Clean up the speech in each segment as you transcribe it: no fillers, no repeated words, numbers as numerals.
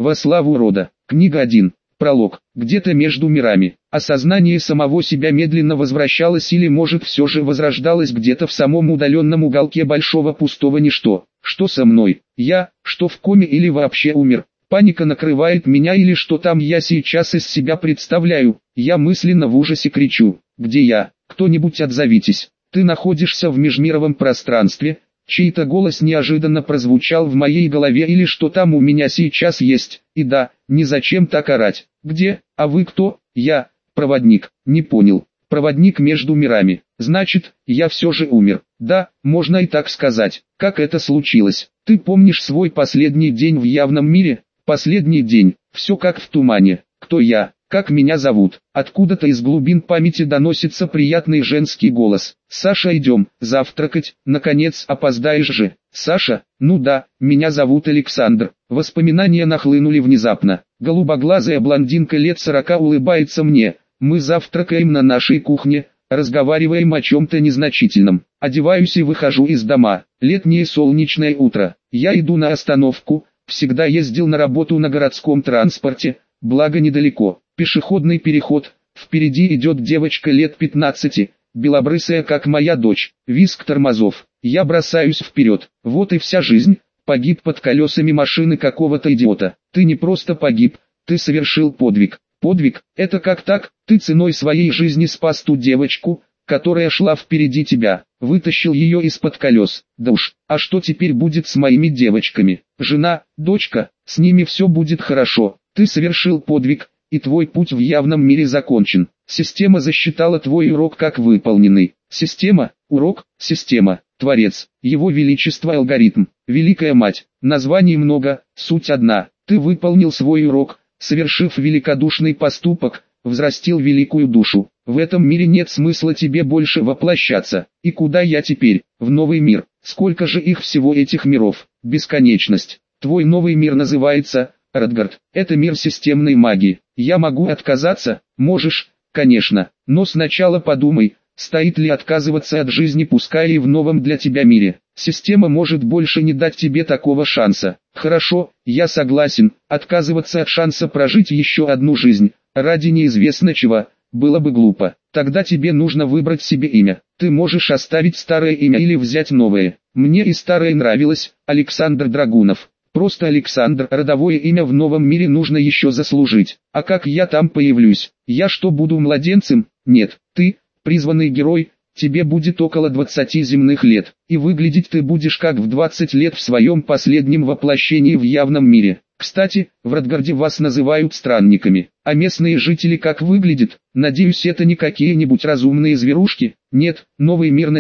Во славу рода. Книга 1. Пролог. Где-то между мирами. Осознание самого себя медленно возвращалось или может все же возрождалось где-то в самом удаленном уголке большого пустого ничто. Что со мной? Я, что в коме или вообще умер? Паника накрывает меня или что там я сейчас из себя представляю? Я мысленно в ужасе кричу. Где я? Кто-нибудь отзовитесь. Ты находишься в межмировом пространстве. Чей-то голос неожиданно прозвучал в моей голове или что там у меня сейчас есть. И да, не зачем так орать. Где? А вы кто? Я, проводник. Не понял. Проводник между мирами. Значит, я все же умер. Да, можно и так сказать. Как это случилось? Ты помнишь свой последний день в явном мире? Последний день. Все как в тумане. Кто я? Как меня зовут? Откуда-то из глубин памяти доносится приятный женский голос. Саша, идем завтракать, наконец опоздаешь же. Саша? Ну да, меня зовут Александр. Воспоминания нахлынули внезапно. Голубоглазая блондинка лет 40 улыбается мне. Мы завтракаем на нашей кухне, разговариваем о чем-то незначительном. Одеваюсь и выхожу из дома. Летнее солнечное утро. Я иду на остановку. Всегда ездил на работу на городском транспорте, благо недалеко. Пешеходный переход, впереди идет девочка лет 15, белобрысая как моя дочь, визг тормозов. Я бросаюсь вперед, вот и вся жизнь, погиб под колесами машины какого-то идиота. Ты не просто погиб, ты совершил подвиг. Подвиг, это как так? Ты ценой своей жизни спас ту девочку, которая шла впереди тебя, вытащил ее из-под колес. Да уж, а что теперь будет с моими девочками? Жена, дочка, с ними все будет хорошо. Ты совершил подвиг, и твой путь в явном мире закончен. Система засчитала твой урок как выполненный. Система, урок, система, творец, его величество алгоритм, великая мать. Названий много, суть одна. Ты выполнил свой урок, совершив великодушный поступок, взрастил великую душу. В этом мире нет смысла тебе больше воплощаться. И куда я теперь? В новый мир. Сколько же их всего этих миров? Бесконечность. Твой новый мир называется Радгард. Это мир системной магии. Я могу отказаться? Можешь, конечно. Но сначала подумай, стоит ли отказываться от жизни, пускай и в новом для тебя мире. Система может больше не дать тебе такого шанса. Хорошо, я согласен. Отказываться от шанса прожить еще одну жизнь, ради неизвестно чего, было бы глупо. Тогда тебе нужно выбрать себе имя. Ты можешь оставить старое имя или взять новое. Мне и старое нравилось, Александр Драгунов. Просто Александр, родовое имя в новом мире нужно еще заслужить. А как я там появлюсь? Я что, буду младенцем? Нет, ты, призванный герой, тебе будет около 20 земных лет. И выглядеть ты будешь как в 20 лет в своем последнем воплощении в явном мире. Кстати, в Радгарде вас называют странниками. А местные жители как выглядят? Надеюсь, это не какие-нибудь разумные зверушки? Нет, новый мир на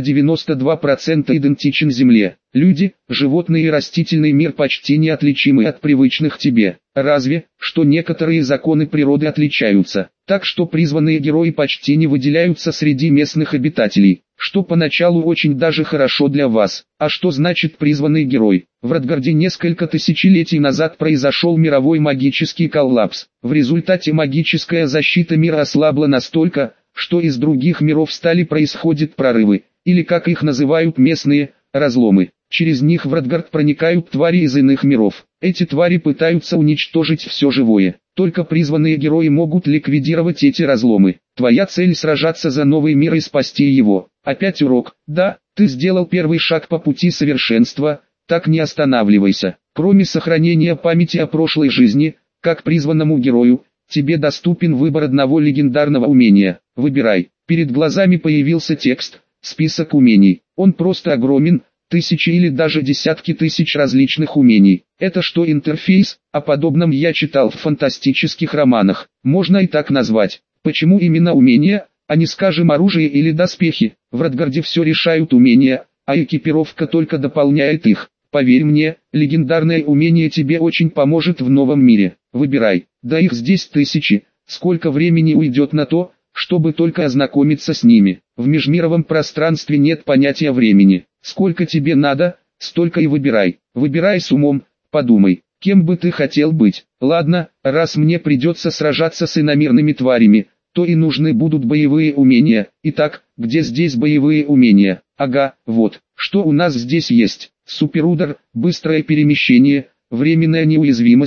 92% идентичен Земле. Люди, животные и растительный мир почти неотличимы от привычных тебе. Разве, что некоторые законы природы отличаются. Так что призванные герои почти не выделяются среди местных обитателей. Что поначалу очень даже хорошо для вас. А что значит призванный герой? В Радгарде несколько тысячелетий назад произошел мировой магический коллапс. В результате магическая защита мира ослабла настолько, что из других миров происходят прорывы, или как их называют местные, разломы. Через них в Радгард проникают твари из иных миров. Эти твари пытаются уничтожить все живое. Только призванные герои могут ликвидировать эти разломы. Твоя цель сражаться за новый мир и спасти его. Опять урок. Да, ты сделал первый шаг по пути совершенства, так не останавливайся. Кроме сохранения памяти о прошлой жизни, как призванному герою, тебе доступен выбор одного легендарного умения. Выбирай. Перед глазами появился текст, список умений. Он просто огромен. Тысячи или даже десятки тысяч различных умений. Это что, интерфейс? О подобном я читал в фантастических романах. Можно и так назвать. Почему именно умения, а не, скажем, оружие или доспехи? В Радгарде все решают умения, а экипировка только дополняет их. Поверь мне, легендарное умение тебе очень поможет в новом мире. Выбирай. Да их здесь тысячи. Сколько времени уйдет на то, чтобы только ознакомиться с ними? В межмировом пространстве нет понятия времени. Сколько тебе надо, столько и выбирай. Выбирай с умом, подумай, кем бы ты хотел быть. Ладно, раз мне придется сражаться с иномирными тварями, то и нужны будут боевые умения. Итак, где здесь боевые умения? Ага, вот, что у нас здесь есть. Суперудар, быстрое перемещение, временная неуязвимость,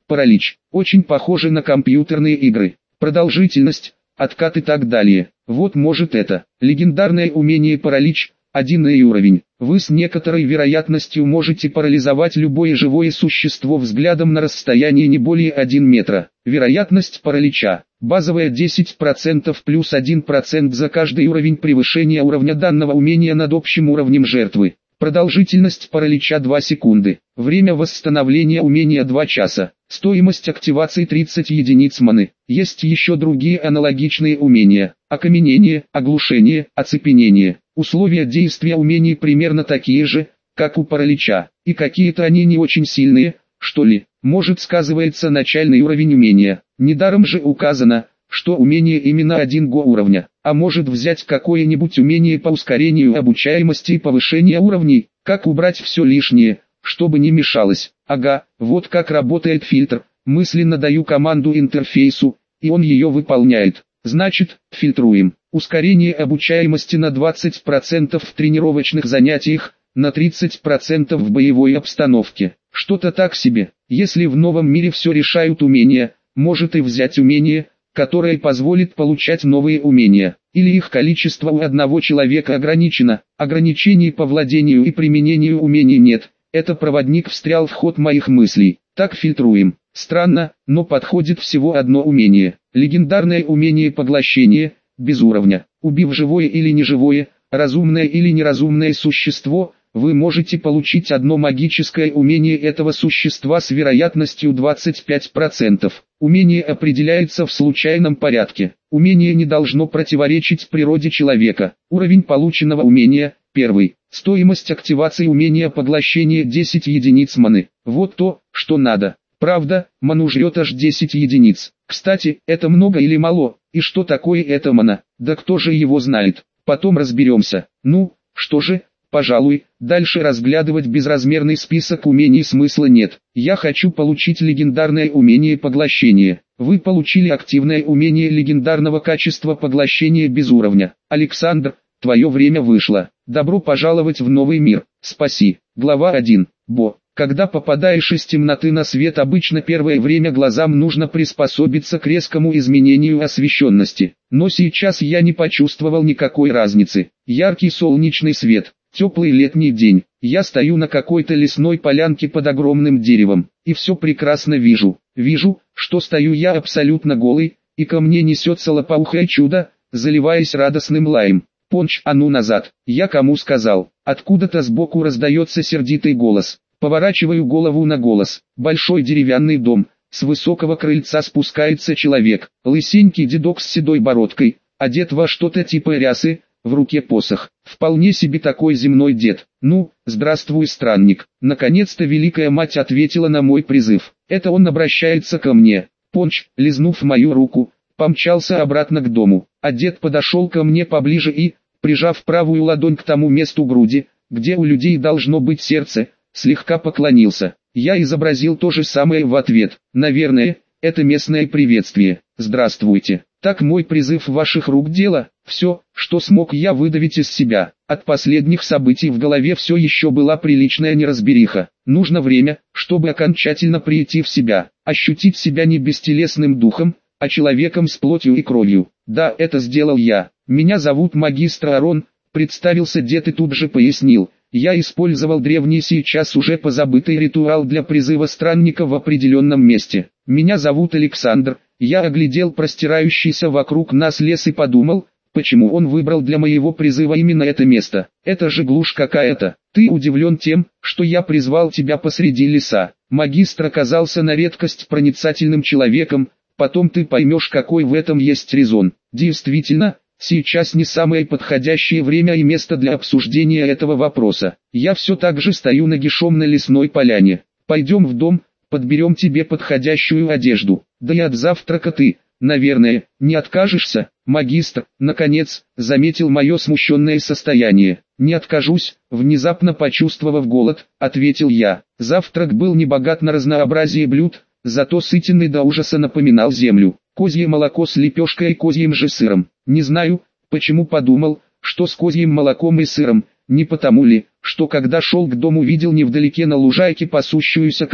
паралич. Очень похоже на компьютерные игры. Продолжительность, откат и так далее. Вот может это. Легендарное умение паралич, 1 уровень. Вы с некоторой вероятностью можете парализовать любое живое существо взглядом на расстояние не более 1 метра. Вероятность паралича. Базовая 10% плюс 1% за каждый уровень превышения уровня данного умения над общим уровнем жертвы. Продолжительность паралича 2 секунды. Время восстановления умения 2 часа. Стоимость активации 30 единиц маны. Есть еще другие аналогичные умения. Окаменение, оглушение, оцепенение. Условия действия умений примерно такие же, как у паралича. И какие-то они не очень сильные, что ли. Может, сказывается начальный уровень умения. Недаром же указано, что умение именно 1 уровня. А может взять какое-нибудь умение по ускорению обучаемости и повышения уровней, как убрать все лишнее, чтобы не мешалось. Ага, вот как работает фильтр. Мысленно даю команду интерфейсу, и он ее выполняет. Значит, фильтруем. Ускорение обучаемости на 20% в тренировочных занятиях, на 30% в боевой обстановке. Что-то так себе. Если в новом мире все решают умения, может и взять умение, которое позволит получать новые умения. Или их количество у одного человека ограничено. Ограничений по владению и применению умений нет. Это проводник встрял в ход моих мыслей. Так фильтруем. Странно, но подходит всего одно умение. Легендарное умение поглощения, без уровня. Убив живое или неживое, разумное или неразумное существо, вы можете получить одно магическое умение этого существа с вероятностью 25%. Умение определяется в случайном порядке. Умение не должно противоречить природе человека. Уровень полученного умения – 1. Стоимость активации умения поглощения 10 единиц маны. Вот то, что надо. Правда, ману жрет аж 10 единиц. Кстати, это много или мало, и что такое эта мана? Да кто же его знает? Потом разберемся. Ну, что же, пожалуй, дальше разглядывать безразмерный список умений смысла нет. Я хочу получить легендарное умение поглощения. Вы получили активное умение легендарного качества поглощения без уровня. Александр, твое время вышло. Добро пожаловать в новый мир. Спаси. Глава 1. Бо. Когда попадаешь из темноты на свет, обычно первое время глазам нужно приспособиться к резкому изменению освещенности. Но сейчас я не почувствовал никакой разницы. Яркий солнечный свет, теплый летний день. Я стою на какой-то лесной полянке под огромным деревом, и все прекрасно вижу. Вижу, что стою я абсолютно голый, и ко мне несется лопоухое чудо, заливаясь радостным лаем. Понч, а ну назад, я кому сказал? Откуда-то сбоку раздается сердитый голос. Поворачиваю голову на голос. Большой деревянный дом. С высокого крыльца спускается человек. Лысенький дедок с седой бородкой, одет во что-то типа рясы, в руке посох. Вполне себе такой земной дед. Ну, здравствуй, странник. Наконец-то Великая Мать ответила на мой призыв. Это он обращается ко мне. Понч, лизнув мою руку, помчался обратно к дому. А дед подошел ко мне поближе и, прижав правую ладонь к тому месту груди, где у людей должно быть сердце, слегка поклонился. Я изобразил то же самое в ответ. Наверное, это местное приветствие. Здравствуйте. Так мой призыв ваших рук дело. Все, что смог я выдавить из себя. От последних событий в голове все еще была приличная неразбериха. Нужно время, чтобы окончательно прийти в себя. Ощутить себя не бестелесным духом, а человеком с плотью и кровью. Да, это сделал я. Меня зовут магистр Арон, представился дед и тут же пояснил. Я использовал древний сейчас уже позабытый ритуал для призыва странника в определенном месте. Меня зовут Александр. Я оглядел простирающийся вокруг нас лес и подумал, почему он выбрал для моего призыва именно это место. Это же глушь какая-то. Ты удивлен тем, что я призвал тебя посреди леса. Магистр оказался на редкость проницательным человеком, потом ты поймешь, какой в этом есть резон. Действительно, сейчас не самое подходящее время и место для обсуждения этого вопроса. Я все так же стою нагишом на лесной поляне. Пойдем в дом, подберем тебе подходящую одежду. Да и от завтрака ты, наверное, не откажешься. Магистр, наконец, заметил мое смущенное состояние. Не откажусь, внезапно почувствовав голод, ответил я. Завтрак был не богат на разнообразие блюд, зато сытный до ужаса напоминал землю. Козье молоко с лепешкой и козьим же сыром. Не знаю, почему подумал, что с козьим молоком и сыром, не потому ли, что когда шел к дому видел невдалеке на лужайке пасущуюся козу,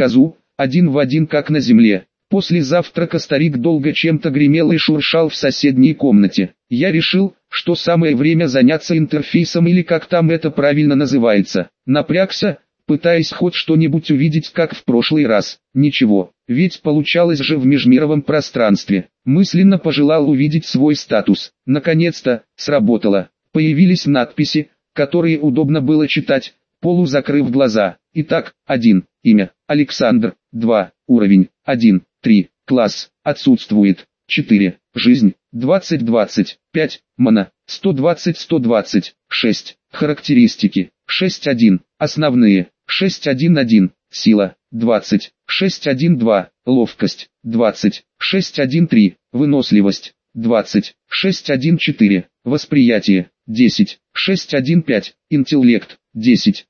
один в один как на земле. После завтрака старик долго чем-то гремел и шуршал в соседней комнате. Я решил, что самое время заняться интерфейсом или как там это правильно называется. Напрягся, пытаясь хоть что-нибудь увидеть, как в прошлый раз. Ничего, ведь получалось же в межмировом пространстве. Мысленно пожелал увидеть свой статус. Наконец-то, сработало. Появились надписи, которые удобно было читать, полузакрыв глаза. Итак, 1. Имя, Александр. 2. Уровень, 1. 3. Класс, отсутствует. 4. Жизнь, 20-20. 5. Мана, 120-120. 6. Характеристики, 6.1. Основные, 6.1.1. Сила, 20. 6.1.2. Ловкость, 20. 6.1.3. Выносливость, 20. 6.1.4. Восприятие, 10. 6.1.5. Интеллект, 10.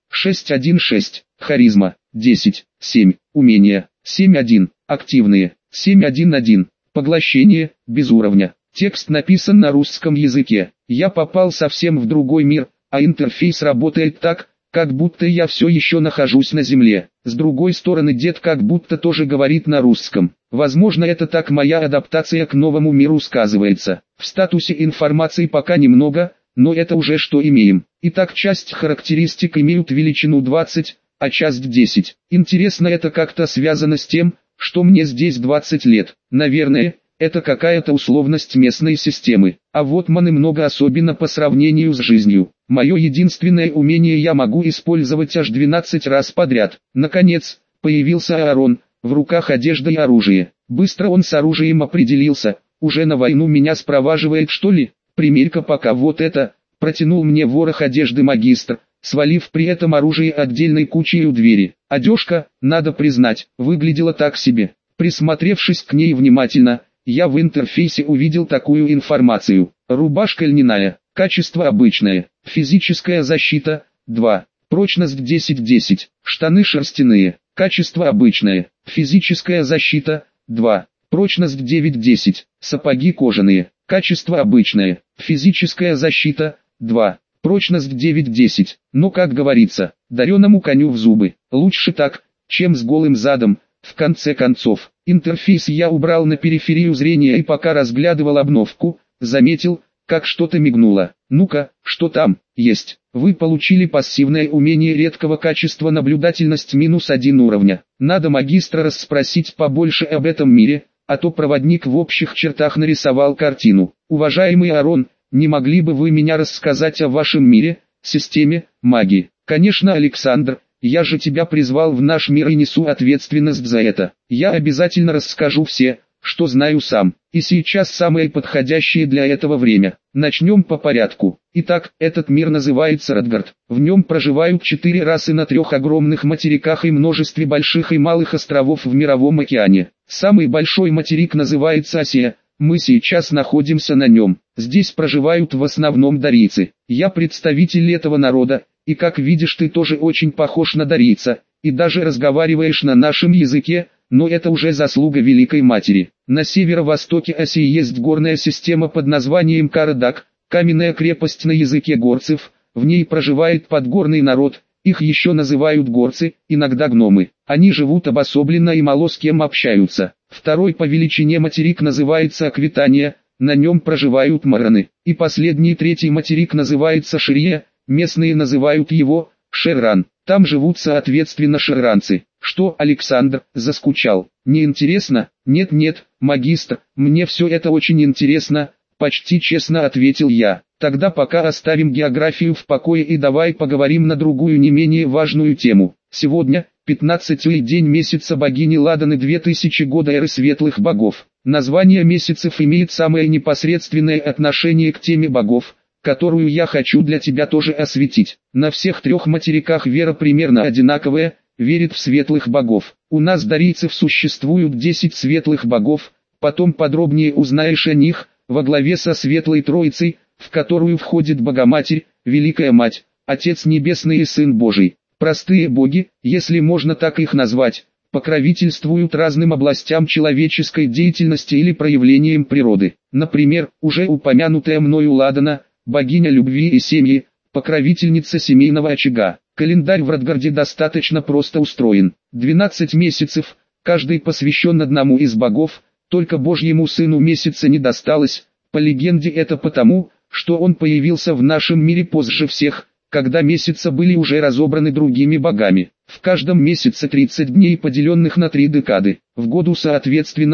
6.1.6. Харизма, 10. 7. Умения, 7.1. Активные, 7.1.1. Поглощение, без уровня. Текст написан на русском языке. Я попал совсем в другой мир, а интерфейс работает так, как будто я все еще нахожусь на земле. С другой стороны, дед как будто тоже говорит на русском. Возможно, это так моя адаптация к новому миру сказывается. В статусе информации пока немного, но это уже что имеем. Итак, часть характеристик имеют величину 20, а часть 10. Интересно, это как-то связано с тем, что мне здесь 20 лет. Наверное, это какая-то условность местной системы. А вот маны много, особенно по сравнению с жизнью. Мое единственное умение я могу использовать аж 12 раз подряд. Наконец, появился Аарон, в руках одежда и оружие. Быстро он с оружием определился, уже на войну меня спроваживает что ли? Примерь-ка пока вот это, протянул мне ворох одежды магистр, свалив при этом оружие отдельной кучей у двери. Одежка, надо признать, выглядела так себе. Присмотревшись к ней внимательно, я в интерфейсе увидел такую информацию. Рубашка льняная, качество обычное, физическая защита, 2, прочность 10-10, штаны шерстяные, качество обычное, физическая защита, 2, прочность 9-10, сапоги кожаные, качество обычное, физическая защита, 2, прочность 9-10, но как говорится, дареному коню в зубы, лучше так, чем с голым задом. В конце концов, интерфейс я убрал на периферию зрения и пока разглядывал обновку, заметил, как что-то мигнуло. Ну-ка, что там? Есть. Вы получили пассивное умение редкого качества наблюдательность -1 уровня. Надо магистра расспросить побольше об этом мире, а то проводник в общих чертах нарисовал картину. Уважаемый Аарон, не могли бы вы меня рассказать о вашем мире, системе, магии? Конечно, Александр. Я же тебя призвал в наш мир и несу ответственность за это. Я обязательно расскажу все, что знаю сам. И сейчас самое подходящее для этого время. Начнем по порядку. Итак, этот мир называется Радгард. В нем проживают 4 расы на 3 огромных материках и множестве больших и малых островов в Мировом океане. Самый большой материк называется Асия. Мы сейчас находимся на нем. Здесь проживают в основном дарийцы. Я представитель этого народа. И как видишь, ты тоже очень похож на дарийца, и даже разговариваешь на нашем языке, но это уже заслуга Великой Матери. На северо-востоке Асии есть горная система под названием Карадак, каменная крепость на языке горцев, в ней проживает подгорный народ, их еще называют горцы, иногда гномы. Они живут обособленно и мало с кем общаются. Второй по величине материк называется Аквитания, на нем проживают мараны. И последний, третий материк называется Ширия. Местные называют его Шерран. Там живут соответственно шерранцы. Что, Александр, заскучал? Не интересно? Нет-нет, магистр, мне все это очень интересно, почти честно ответил я. Тогда пока оставим географию в покое и давай поговорим на другую не менее важную тему. Сегодня, 15-й день месяца богини Ладаны 2000 года эры светлых богов. Название месяцев имеет самое непосредственное отношение к теме богов, которую я хочу для тебя тоже осветить. На всех 3 материках вера примерно одинаковая, верит в светлых богов. У нас дарийцев существуют 10 светлых богов, потом подробнее узнаешь о них, во главе со Светлой Троицей, в которую входит Богоматерь, Великая Мать, Отец Небесный и Сын Божий. Простые боги, если можно так их назвать, покровительствуют разным областям человеческой деятельности или проявлениям природы. Например, уже упомянутая мною Ладана, богиня любви и семьи, покровительница семейного очага. Календарь в Радгарде достаточно просто устроен. 12 месяцев, каждый посвящен одному из богов, только Божьему Сыну месяца не досталось, по легенде это потому, что он появился в нашем мире позже всех, когда месяцы были уже разобраны другими богами. В каждом месяце 30 дней, поделенных на 3 декады, в году соответственно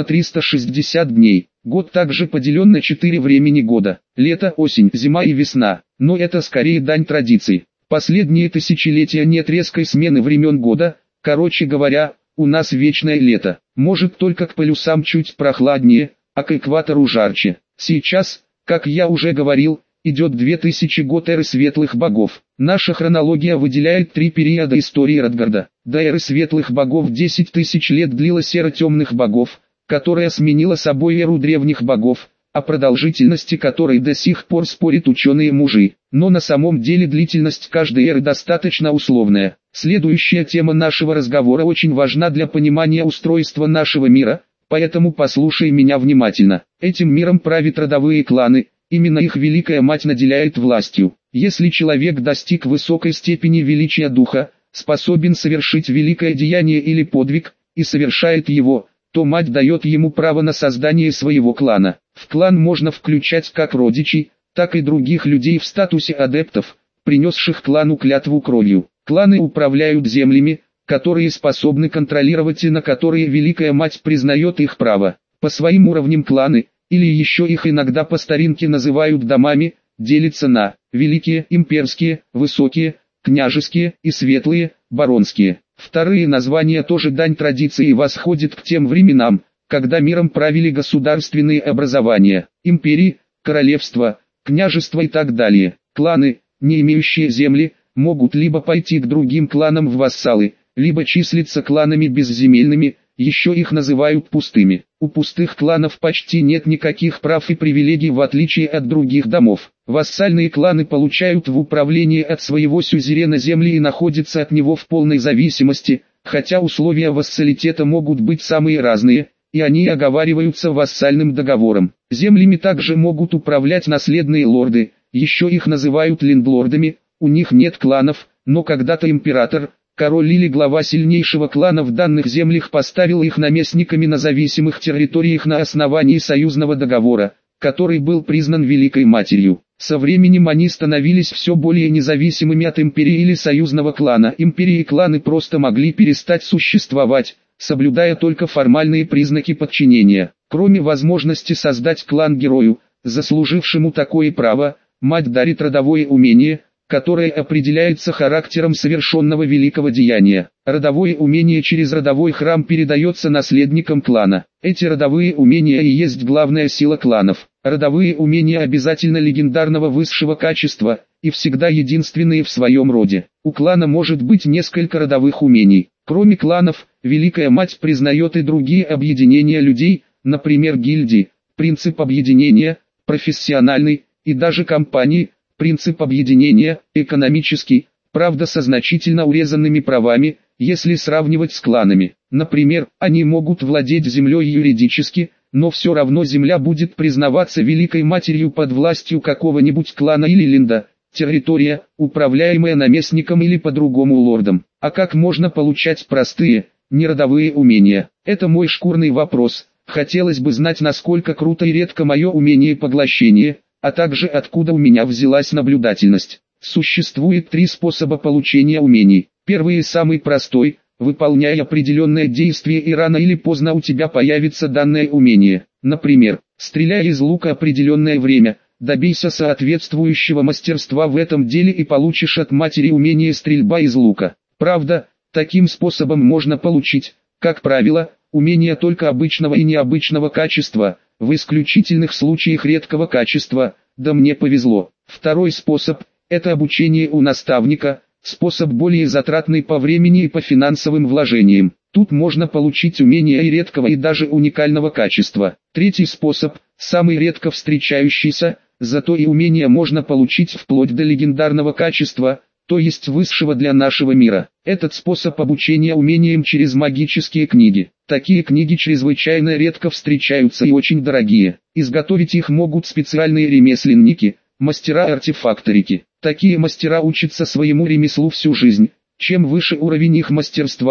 360 дней. Год также поделен на 4 времени года: лето, осень, зима и весна, но это скорее дань традиции. Последние тысячелетия нет резкой смены времен года, короче говоря, у нас вечное лето, может только к полюсам чуть прохладнее, а к экватору жарче. Сейчас, как я уже говорил, идет 2000 год эры светлых богов. Наша хронология выделяет 3 периода истории Радгарда. До эры светлых богов 10 тысяч лет длилась эра темных богов, которая сменила собой эру древних богов, о продолжительности которой до сих пор спорят ученые-мужи. Но на самом деле длительность каждой эры достаточно условная. Следующая тема нашего разговора очень важна для понимания устройства нашего мира, поэтому послушай меня внимательно. Этим миром правят родовые кланы. Именно их Великая Мать наделяет властью. Если человек достиг высокой степени величия духа, способен совершить великое деяние или подвиг, и совершает его, то Мать дает ему право на создание своего клана. В клан можно включать как родичей, так и других людей в статусе адептов, принесших клану клятву кровью. Кланы управляют землями, которые способны контролировать и на которые Великая Мать признает их право. По своим уровням кланы, или еще их иногда по старинке называют домами, делятся на великие, имперские, высокие, княжеские и светлые, баронские. Вторые названия тоже дань традиции и восходят к тем временам, когда миром правили государственные образования, империи, королевства, княжества и так далее. Кланы, не имеющие земли, могут либо пойти к другим кланам в вассалы, либо числиться кланами безземельными, еще их называют пустыми. У пустых кланов почти нет никаких прав и привилегий в отличие от других домов. Вассальные кланы получают в управление от своего сюзерена земли и находятся от него в полной зависимости, хотя условия вассалитета могут быть самые разные, и они оговариваются вассальным договором. Землями также могут управлять наследные лорды, еще их называют лендлордами, у них нет кланов, но когда-то император, король или глава сильнейшего клана в данных землях поставил их наместниками на зависимых территориях на основании союзного договора, который был признан Великой Матерью. Со временем они становились все более независимыми от империи или союзного клана. Империи и кланы просто могли перестать существовать, соблюдая только формальные признаки подчинения. Кроме возможности создать клан герою, заслужившему такое право, мать дарит родовое умение, которое определяется характером совершенного великого деяния. Родовое умение через родовой храм передается наследникам клана. Эти родовые умения и есть главная сила кланов. Родовые умения обязательно легендарного высшего качества, и всегда единственные в своем роде. У клана может быть несколько родовых умений. Кроме кланов, Великая Мать признает и другие объединения людей, например гильдии, принцип объединения, профессиональный, и даже компании. Принцип объединения, экономический, правда со значительно урезанными правами, если сравнивать с кланами. Например, они могут владеть землей юридически, но все равно земля будет признаваться Великой Матерью под властью какого-нибудь клана или ленда, территория, управляемая наместником или по-другому лордом. А как можно получать простые, неродовые умения? Это мой шкурный вопрос. Хотелось бы знать, насколько круто и редко мое умение поглощения, а также откуда у меня взялась наблюдательность. Существует 3 способа получения умений. Первый и самый простой: выполняй определенное действие и рано или поздно у тебя появится данное умение. Например, стреляй из лука определенное время, добейся соответствующего мастерства в этом деле и получишь от матери умение стрельба из лука. Правда, таким способом можно получить, как правило, умения только обычного и необычного качества, в исключительных случаях редкого качества, да мне повезло. Второй способ – это обучение у наставника, способ более затратный по времени и по финансовым вложениям. Тут можно получить умения и редкого и даже уникального качества. Третий способ, самый редко встречающийся, зато и умения можно получить вплоть до легендарного качества, то есть высшего для нашего мира. Этот способ обучения умениям через магические книги. Такие книги чрезвычайно редко встречаются и очень дорогие. Изготовить их могут специальные ремесленники, мастера-артефакторики. Такие мастера учатся своему ремеслу всю жизнь. Чем выше уровень их мастерства,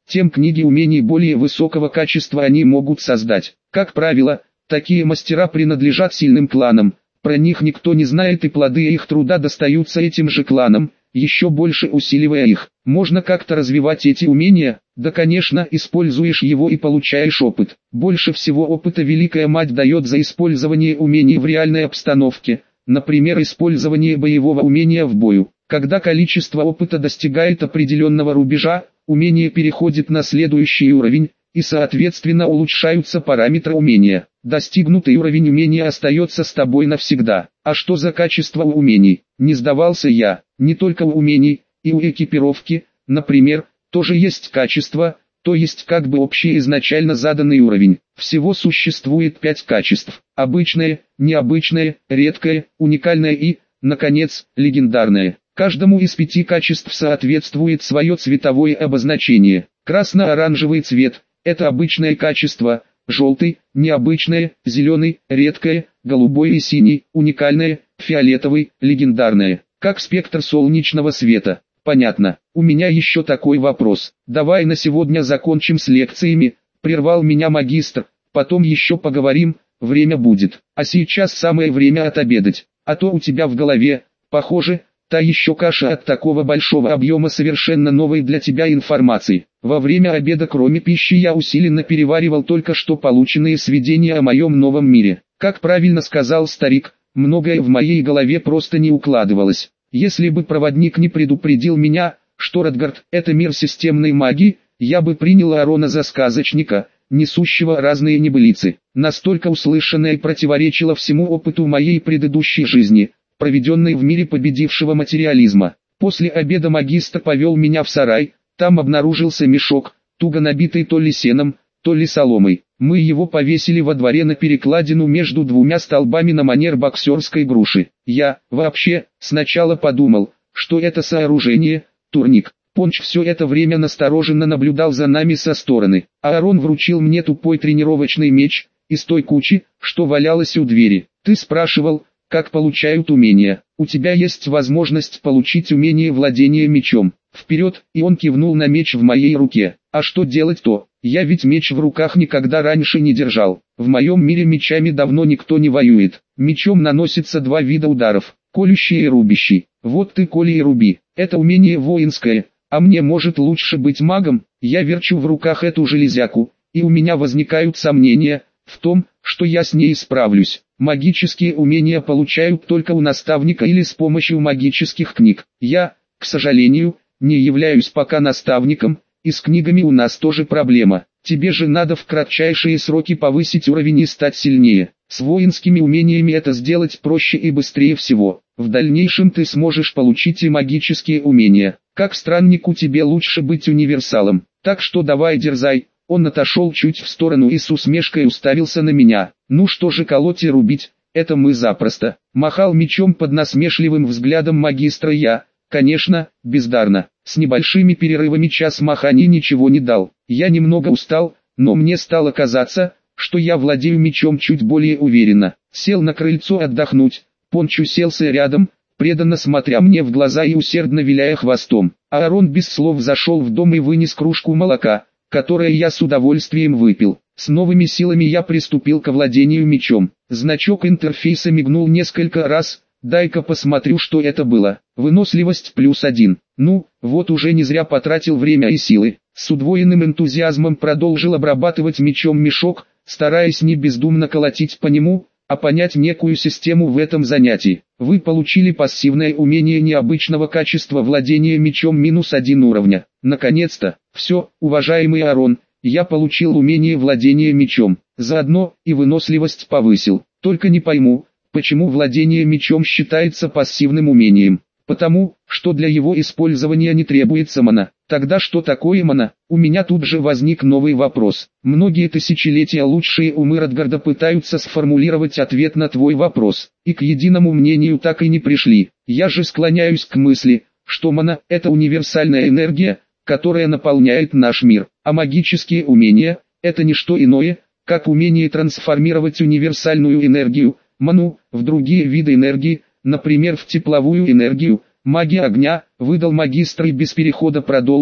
тем книги умений более высокого качества они могут создать. Как правило, такие мастера принадлежат сильным кланам, про них никто не знает и плоды их труда достаются этим же кланам, еще больше усиливая их. Можно как-то развивать эти умения? Да, конечно, используешь его и получаешь опыт. Больше всего опыта Великая Мать дает за использование умений в реальной обстановке, например, использование боевого умения в бою. Когда количество опыта достигает определенного рубежа, умение переходит на следующий уровень, и соответственно улучшаются параметры умения. Достигнутый уровень умения остается с тобой навсегда. А что за качество у умений? Не сдавался я. Не только у умений, и у экипировки, например, тоже есть качество, то есть как бы общий изначально заданный уровень. Всего существует 5 качеств: обычное, необычное, редкое, уникальное и, наконец, легендарное. Каждому из 5 качеств соответствует свое цветовое обозначение. Красно-оранжевый цвет – это обычное качество, желтый – необычное, зеленый – редкое, голубой и синий – уникальное, фиолетовый – легендарное. Как спектр солнечного света. Понятно. У меня еще такой вопрос. Давай на сегодня закончим с лекциями, прервал меня магистр, потом еще поговорим, время будет. А сейчас самое время отобедать, а то у тебя в голове, похоже, та еще каша от такого большого объема совершенно новой для тебя информации. Во время обеда кроме пищи я усиленно переваривал только что полученные сведения о моем новом мире. Как правильно сказал старик, многое в моей голове просто не укладывалось. Если бы проводник не предупредил меня, что Радгард – это мир системной магии, я бы принял Аарона за сказочника, несущего разные небылицы. Настолько услышанное противоречило всему опыту моей предыдущей жизни, проведенной в мире победившего материализма. После обеда магистр повел меня в сарай, там обнаружился мешок, туго набитый то ли сеном, то ли соломой. Мы его повесили во дворе на перекладину между двумя столбами на манер боксерской груши. Я, вообще, сначала подумал, что это сооружение, турник. Понч все это время настороженно наблюдал за нами со стороны. Аарон вручил мне тупой тренировочный меч, из той кучи, что валялась у двери. Ты спрашивал, как получают умения. У тебя есть возможность получить умение владения мечом. Вперед, и он кивнул на меч в моей руке. А что делать-то? Я ведь меч в руках никогда раньше не держал. В моем мире мечами давно никто не воюет. Мечом наносится 2 вида ударов, колющий и рубящий. Вот ты коли и руби. Это умение воинское, а мне может лучше быть магом. Я верчу в руках эту железяку, и у меня возникают сомнения в том, что я с ней справлюсь. Магические умения получают только у наставника или с помощью магических книг. Я, к сожалению, не являюсь пока наставником, и с книгами у нас тоже проблема. Тебе же надо в кратчайшие сроки повысить уровень и стать сильнее. С воинскими умениями это сделать проще и быстрее всего. В дальнейшем ты сможешь получить и магические умения. Как страннику тебе лучше быть универсалом. Так что давай дерзай. Он отошел чуть в сторону и с усмешкой уставился на меня. Ну что же колоть и рубить, это мы запросто. Махал мечом под насмешливым взглядом магистра я, конечно, бездарно. С небольшими перерывами час маханий ничего не дал. Я немного устал, но мне стало казаться, что я владею мечом чуть более уверенно. Сел на крыльцо отдохнуть, Понч уселся рядом, преданно смотря мне в глаза и усердно виляя хвостом. Аарон без слов зашел в дом и вынес кружку молока, которое я с удовольствием выпил. С новыми силами я приступил к владению мечом. Значок интерфейса мигнул несколько раз. Дай-ка посмотрю, что это было. Выносливость +1. Ну, вот уже не зря потратил время и силы. С удвоенным энтузиазмом продолжил обрабатывать мечом мешок, стараясь не бездумно колотить по нему, а понять некую систему в этом занятии. Вы получили пассивное умение необычного качества владения мечом -1 уровня. Наконец-то, все, уважаемый Аарон, я получил умение владения мечом. Заодно и выносливость повысил. Только не пойму, почему владение мечом считается пассивным умением. Потому, что для его использования не требуется мана. Тогда что такое мана? У меня тут же возник новый вопрос. Многие тысячелетия лучшие умы Радгарда пытаются сформулировать ответ на твой вопрос, и к единому мнению так и не пришли. Я же склоняюсь к мысли, что мана – это универсальная энергия, которая наполняет наш мир, а магические умения – это не что иное, как умение трансформировать универсальную энергию, ману, в другие виды энергии, например в тепловую энергию. Магия огня, выдал магистр и без перехода продолжил.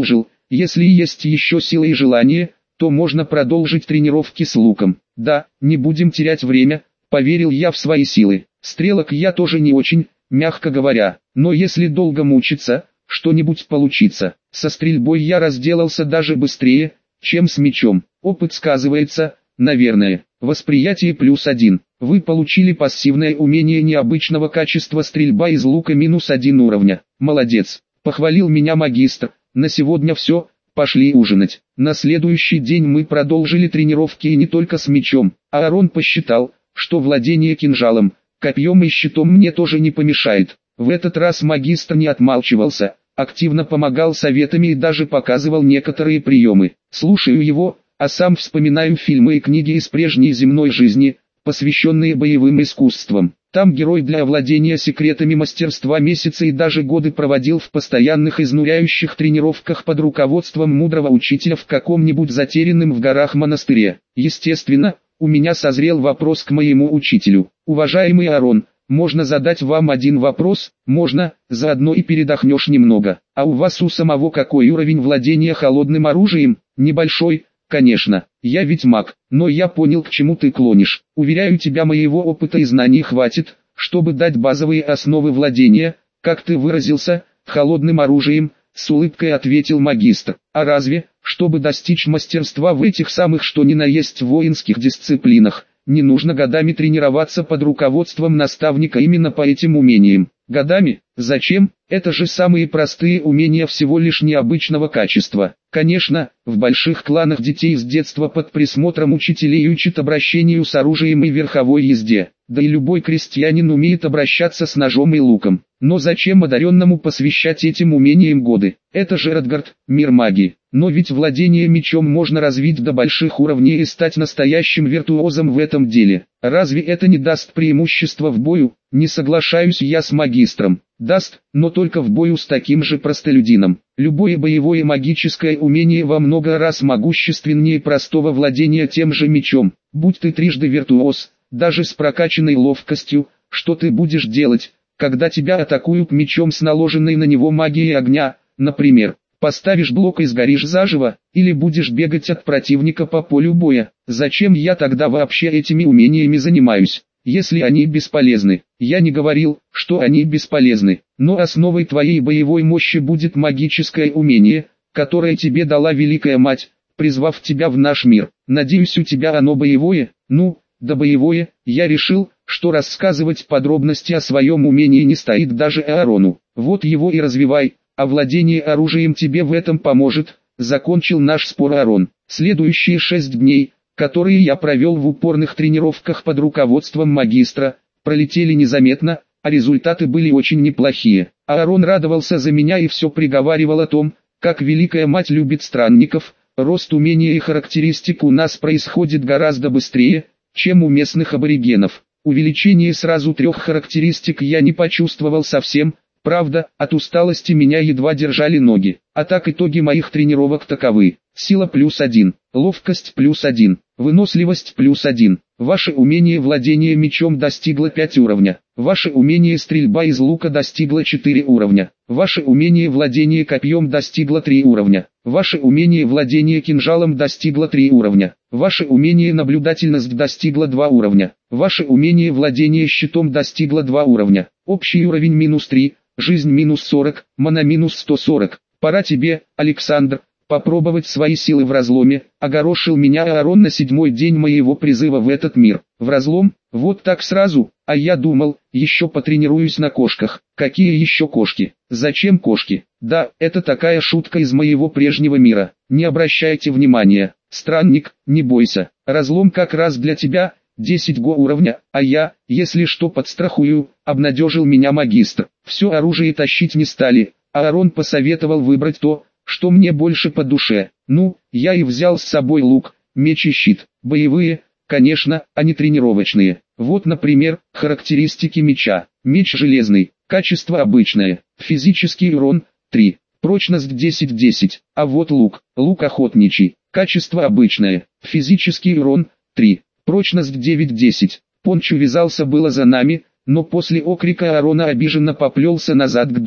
если есть еще силы и желание, то можно продолжить тренировки с луком. Да, не будем терять время, поверил я в свои силы. Стрелок я тоже не очень, мягко говоря, но если долго мучиться, что-нибудь получится. Со стрельбой я разделался даже быстрее, чем с мечом. Опыт сказывается, наверное. Восприятие +1. Вы получили пассивное умение необычного качества стрельба из лука -1 уровня. Молодец, похвалил меня магистр. На сегодня все, пошли ужинать. На следующий день мы продолжили тренировки и не только с мечом. Аарон посчитал, что владение кинжалом, копьем и щитом мне тоже не помешает. В этот раз магистр не отмалчивался, активно помогал советами и даже показывал некоторые приемы. Слушаю его, а сам вспоминаю фильмы и книги из прежней земной жизни, посвященные боевым искусствам. Там герой для овладения секретами мастерства месяцы и даже годы проводил в постоянных изнуряющих тренировках под руководством мудрого учителя в каком-нибудь затерянном в горах монастыре. Естественно, у меня созрел вопрос к моему учителю. Уважаемый Аарон, можно задать вам один вопрос? Можно, заодно и передохнешь немного. А у вас у самого какой уровень владения холодным оружием? Небольшой, конечно. Я ведь маг, но я понял, к чему ты клонишь. Уверяю тебя, моего опыта и знаний хватит, чтобы дать базовые основы владения, как ты выразился, холодным оружием, с улыбкой ответил магистр. А разве, чтобы достичь мастерства в этих самых что ни на есть воинских дисциплинах, не нужно годами тренироваться под руководством наставника именно по этим умениям? Годами? Зачем? Это же самые простые умения всего лишь необычного качества. Конечно, в больших кланах детей с детства под присмотром учителей учат обращению с оружием и верховой езде. Да и любой крестьянин умеет обращаться с ножом и луком. Но зачем одаренному посвящать этим умениям годы? Это же Радгард, мир магии. Но ведь владение мечом можно развить до больших уровней и стать настоящим виртуозом в этом деле. Разве это не даст преимущество в бою? Не соглашаюсь я с магистром. Даст, но только в бою с таким же простолюдином. Любое боевое магическое умение во много раз могущественнее простого владения тем же мечом. Будь ты трижды виртуоз, даже с прокачанной ловкостью, что ты будешь делать, когда тебя атакуют мечом с наложенной на него магией огня, например? Поставишь блок и сгоришь заживо, или будешь бегать от противника по полю боя? Зачем я тогда вообще этими умениями занимаюсь, если они бесполезны? Я не говорил, что они бесполезны, но основой твоей боевой мощи будет магическое умение, которое тебе дала Великая Мать, призвав тебя в наш мир. Надеюсь, у тебя оно боевое? Ну, да боевое. Я решил, что рассказывать подробности о своем умении не стоит даже Аарону. Вот его и развивай, а владение оружием тебе в этом поможет. Закончил наш спор Аарон. Следующие 6 дней, которые я провел в упорных тренировках под руководством магистра, пролетели незаметно, а результаты были очень неплохие. Аарон радовался за меня и все приговаривал о том, как Великая Мать любит странников. Рост умения и характеристик у нас происходит гораздо быстрее, чем у местных аборигенов. Увеличение сразу 3 характеристик я не почувствовал совсем. Правда, от усталости меня едва держали ноги. А так итоги моих тренировок таковы. Сила +1, ловкость +1, выносливость +1. Ваше умение владения мечом достигло 5 уровня. Ваше умение стрельба из лука достигло 4 уровня. Ваше умение владения копьем достигло 3 уровня. Ваше умение владения кинжалом достигло 3 уровня. Ваше умение наблюдательность достигло 2 уровня. Ваше умение владения щитом достигло 2 уровня. Общий уровень -3. Жизнь -40, мана -140. Пора тебе, Александр, попробовать свои силы в разломе. Огорошил меня Аарон на 7-й день моего призыва в этот мир. В разлом? Вот так сразу? А я думал, еще потренируюсь на кошках. Какие еще кошки? Зачем кошки? Да, это такая шутка из моего прежнего мира. Не обращайте внимания. Странник, не бойся. Разлом как раз для тебя. 10 уровня, а я, если что, подстрахую, обнадежил меня магистр. Все оружие тащить не стали, а Аарон посоветовал выбрать то, что мне больше по душе. Ну, я и взял с собой лук, меч и щит. Боевые, конечно, а не тренировочные. Вот, например, характеристики меча. Меч железный, качество обычное, физический урон 3, прочность 10-10. А вот лук, лук охотничий, качество обычное, физический урон 3. Прочность 9-10. Пончо вязался было за нами, но после окрика Аарона обиженно поплелся назад к дому.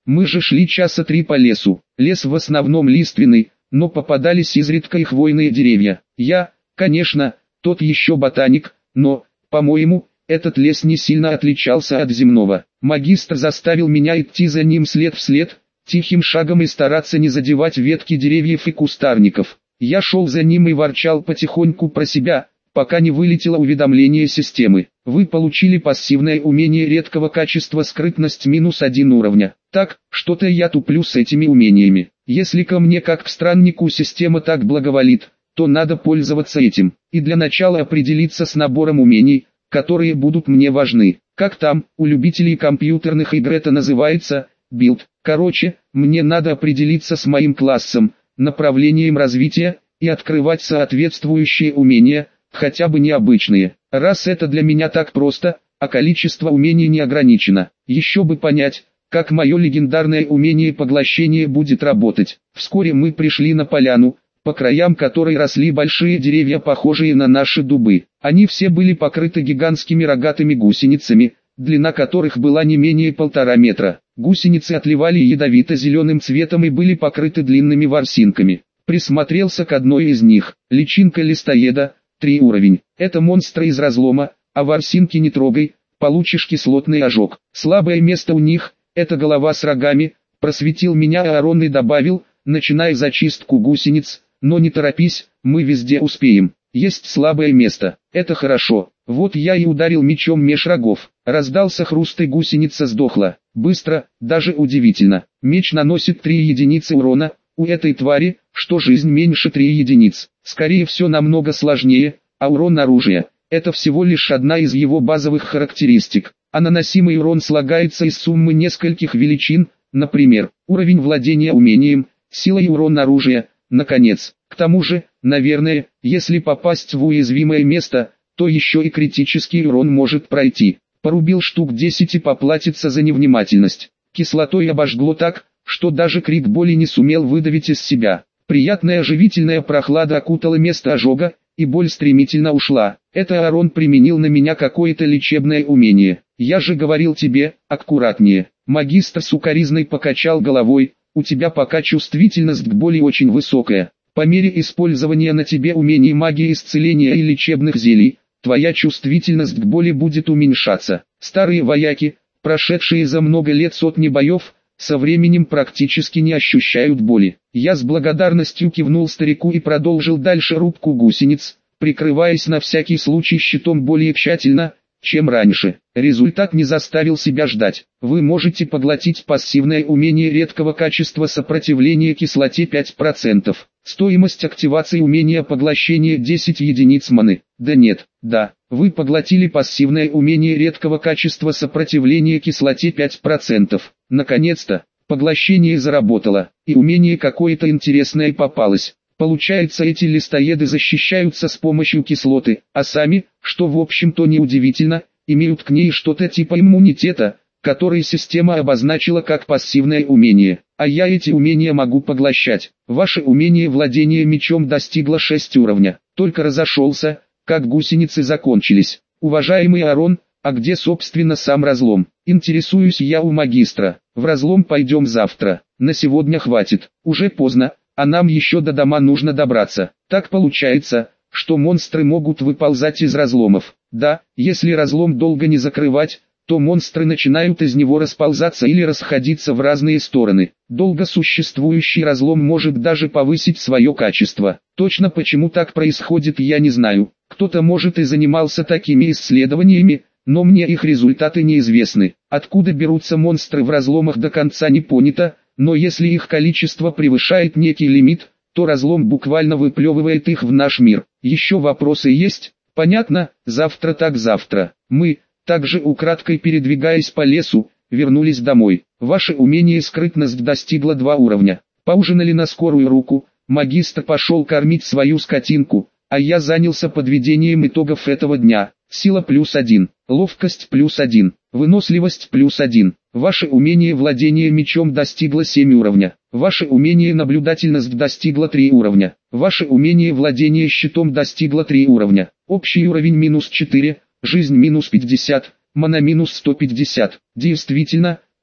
Мы же шли часа 3 по лесу. Лес в основном лиственный, но попадались изредка и хвойные деревья. Я, конечно, тот еще ботаник, но, по-моему, этот лес не сильно отличался от земного. Магистр заставил меня идти за ним след в след, тихим шагом и стараться не задевать ветки деревьев и кустарников. Я шел за ним и ворчал потихоньку про себя, пока не вылетело уведомление системы. Вы получили пассивное умение редкого качества скрытность -1 уровня. Так, что-то я туплю с этими умениями. Если ко мне как к страннику система так благоволит, то надо пользоваться этим. И для начала определиться с набором умений, которые будут мне важны. Как там, у любителей компьютерных игр это называется, билд. Короче, мне надо определиться с моим классом, направлением развития, и открывать соответствующие умения, хотя бы необычные. Раз это для меня так просто, а количество умений не ограничено, еще бы понять, как мое легендарное умение поглощения будет работать. Вскоре мы пришли на поляну, по краям которой росли большие деревья, похожие на наши дубы. Они все были покрыты гигантскими рогатыми гусеницами, длина которых была не менее 1,5 метра. Гусеницы отливали ядовито-зеленым цветом и были покрыты длинными ворсинками. Присмотрелся к одной из них. Личинка листоеда, 3 уровень. Это монстры из разлома, а ворсинки не трогай, получишь кислотный ожог. Слабое место у них – это голова с рогами, просветил меня Аарон и добавил, начинай зачистку гусениц, но не торопись, мы везде успеем. Есть слабое место, это хорошо. Вот я и ударил мечом меж рогов. Раздался хруст и гусеница сдохла. Быстро, даже удивительно. Меч наносит 3 единицы урона. У этой твари, что жизнь меньше 3 единиц. Скорее все намного сложнее, а урон оружия – это всего лишь одна из его базовых характеристик. А наносимый урон слагается из суммы нескольких величин, например, уровень владения умением, сила и урон оружия, наконец. К тому же, наверное, если попасть в уязвимое место, то еще и критический урон может пройти. Порубил штук 10 и поплатится за невнимательность. Кислотой обожгло так, что даже крик боли не сумел выдавить из себя. Приятная живительная прохлада окутала место ожога, и боль стремительно ушла. Это Аарон применил на меня какое-то лечебное умение. Я же говорил тебе, аккуратнее. Магистр сукоризной покачал головой, у тебя пока чувствительность к боли очень высокая. По мере использования на тебе умений магии исцеления и лечебных зелий, твоя чувствительность к боли будет уменьшаться. Старые вояки, прошедшие за много лет сотни боев, со временем практически не ощущают боли. Я с благодарностью кивнул старику и продолжил дальше рубку гусениц, прикрываясь на всякий случай щитом более тщательно, чем раньше. Результат не заставил себя ждать. Вы можете поглотить пассивное умение редкого качества сопротивления кислоте 5%. Стоимость активации умения поглощения 10 единиц маны. Да нет, да, вы поглотили пассивное умение редкого качества сопротивления кислоте 5%. Наконец-то, поглощение заработало, и умение какое-то интересное попалось. Получается, эти листоеды защищаются с помощью кислоты, а сами, что в общем-то неудивительно, имеют к ней что-то типа иммунитета, который система обозначила как пассивное умение. А я эти умения могу поглощать. Ваше умение владения мечом достигло 6 уровня. Только разошелся, как гусеницы закончились. Уважаемый Аарон, а где собственно сам разлом? Интересуюсь я у магистра. В разлом пойдем завтра. На сегодня хватит. Уже поздно, а нам еще до дома нужно добраться. Так получается, что монстры могут выползать из разломов. Да, если разлом долго не закрывать, то монстры начинают из него расползаться или расходиться в разные стороны. Долго существующий разлом может даже повысить свое качество. Точно почему так происходит, я не знаю. Кто-то может и занимался такими исследованиями, но мне их результаты неизвестны. Откуда берутся монстры в разломах до конца не понято, но если их количество превышает некий лимит, то разлом буквально выплевывает их в наш мир. Еще вопросы есть? Понятно, завтра так завтра. Мы, также украдкой передвигаясь по лесу, вернулись домой. Ваше умение скрытность достигло 2 уровня. Поужинали на скорую руку, магистр пошел кормить свою скотинку, а я занялся подведением итогов этого дня. Сила +1, ловкость +1, выносливость +1. Ваше умение владения мечом достигло 7 уровня. Ваше умение наблюдательность достигло 3 уровня. Ваше умение владения щитом достигло 3 уровня. Общий уровень -4, жизнь -50, мана -150. Действительно,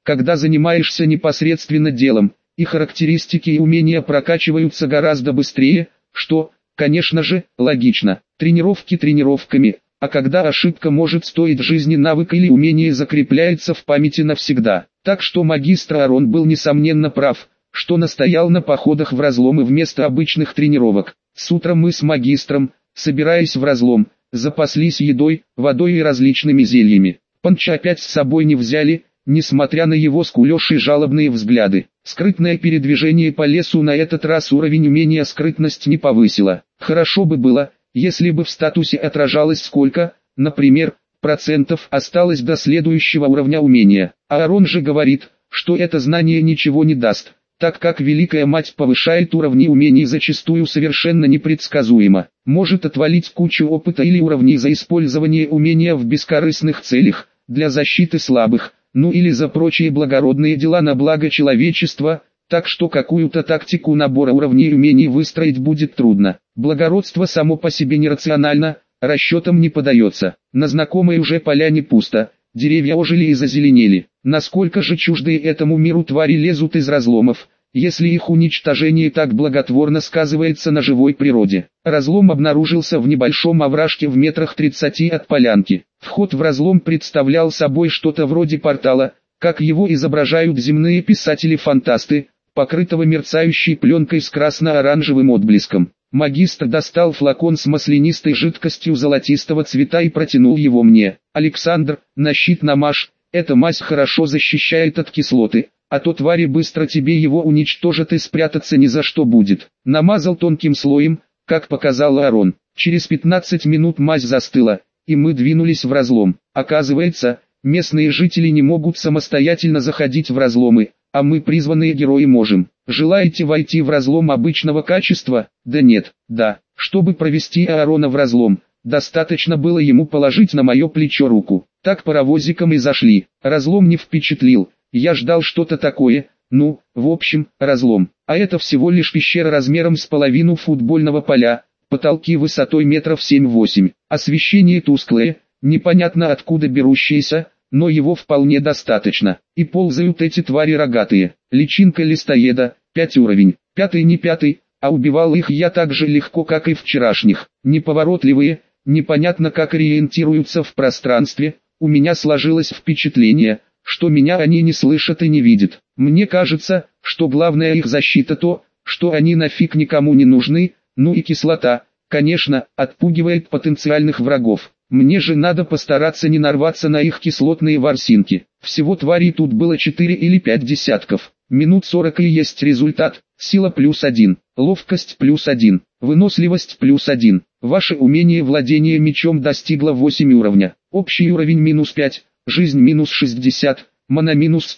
Когда занимаешься непосредственно делом, и характеристики и умения прокачиваются гораздо быстрее, что, конечно же, логично. Тренировки тренировками, а когда ошибка может стоить жизни, навык или умение закрепляется в памяти навсегда. Так что магистр Арон был несомненно прав, что настоял на походах в разломы вместо обычных тренировок. С утра мы с магистром, собираясь в разлом, запаслись едой, водой и различными зельями. Панча опять с собой не взяли, несмотря на его скулёж и жалобные взгляды. Скрытное передвижение по лесу на этот раз уровень умения скрытность не повысило. Хорошо бы было, если бы в статусе отражалось сколько, например, процентов осталось до следующего уровня умения. А Арон же говорит, что это знание ничего не даст, так как Великая Мать повышает уровни умений зачастую совершенно непредсказуемо. Может отвалить кучу опыта или уровней за использование умения в бескорыстных целях, для защиты слабых, ну или за прочие благородные дела на благо человечества, так что какую-то тактику набора уровней умений выстроить будет трудно. Благородство само по себе нерационально, расчетам не поддается. На знакомой уже поляне пусто, деревья ожили и зазеленели. Насколько же чуждые этому миру твари лезут из разломов, если их уничтожение так благотворно сказывается на живой природе. Разлом обнаружился в небольшом овражке в метрах 30 от полянки. Вход в разлом представлял собой что-то вроде портала, как его изображают земные писатели-фантасты, покрытого мерцающей пленкой с красно-оранжевым отблеском. Магистр достал флакон с маслянистой жидкостью золотистого цвета и протянул его мне. «Александр, на щит намажь, эта мазь хорошо защищает от кислоты, а то твари быстро тебе его уничтожат и спрятаться ни за что будет». Намазал тонким слоем, как показал Арон. Через 15 минут мазь застыла, и мы двинулись в разлом. Оказывается, местные жители не могут самостоятельно заходить в разломы, а мы, призванные герои, можем. Желаете войти в разлом обычного качества? Да нет, да. Чтобы провести Аарона в разлом, достаточно было ему положить на мое плечо руку. Так паровозиком и зашли. Разлом не впечатлил, я ждал что-то такое, ну, в общем, разлом. А это всего лишь пещера размером с половину футбольного поля, потолки высотой метров 7-8. Освещение тусклое, непонятно откуда берущееся, но его вполне достаточно. И ползают эти твари рогатые. Личинка листоеда, 5 уровень. 5 не 5, а убивал их я так же легко, как и вчерашних. Неповоротливые, непонятно как ориентируются в пространстве. У меня сложилось впечатление, что меня они не слышат и не видят. Мне кажется, что главная их защита то, что они нафиг никому не нужны, ну и кислота, конечно, отпугивает потенциальных врагов. Мне же надо постараться не нарваться на их кислотные ворсинки. Всего тварей тут было 4 или 5 десятков. Минут 40 и есть результат. Сила +1, ловкость +1, выносливость +1. Ваше умение владения мечом достигло 8 уровня. Общий уровень -5, жизнь -60, мана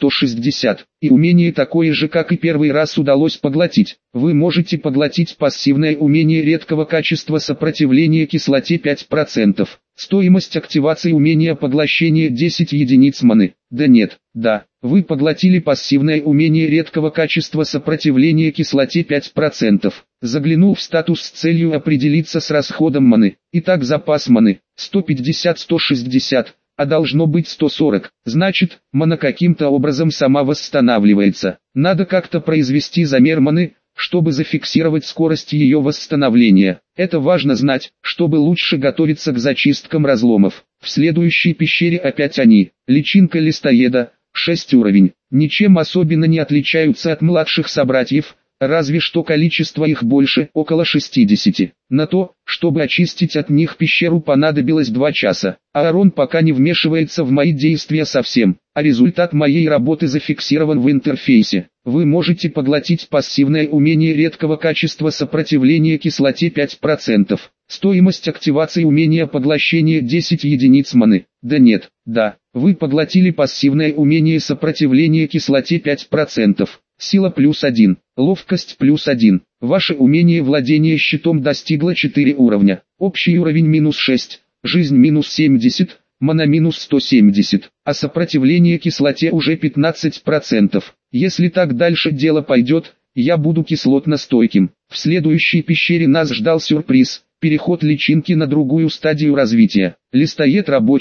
-160. И умение такое же, как и первый раз, удалось поглотить. Вы можете поглотить пассивное умение редкого качества сопротивления кислоте 5%. Стоимость активации умения поглощения 10 единиц маны. Да нет, да, вы поглотили пассивное умение редкого качества сопротивления кислоте 5%. Заглянул в статус с целью определиться с расходом маны. Итак, запас маны 150-160. А должно быть 140, значит, мана каким-то образом сама восстанавливается. Надо как-то произвести замер маны, чтобы зафиксировать скорость ее восстановления. Это важно знать, чтобы лучше готовиться к зачисткам разломов. В следующей пещере опять они. Личинка листоеда, 6 уровень. Ничем особенно не отличаются от младших собратьев, разве что количество их больше, около 60. На то, чтобы очистить от них пещеру, понадобилось 2 часа. Аарон пока не вмешивается в мои действия совсем, а результат моей работы зафиксирован в интерфейсе. Вы можете поглотить пассивное умение редкого качества сопротивления кислоте 5%. Стоимость активации умения поглощения 10 единиц маны. Да нет, да, вы поглотили пассивное умение сопротивления кислоте 5%. Сила +1, ловкость +1. Ваше умение владения щитом достигло 4 уровня. Общий уровень -6, жизнь -70, мана -170, а сопротивление кислоте уже 15%. Если так дальше дело пойдет, я буду кислотно-стойким. В следующей пещере нас ждал сюрприз, переход личинки на другую стадию развития. Листоед рабочий,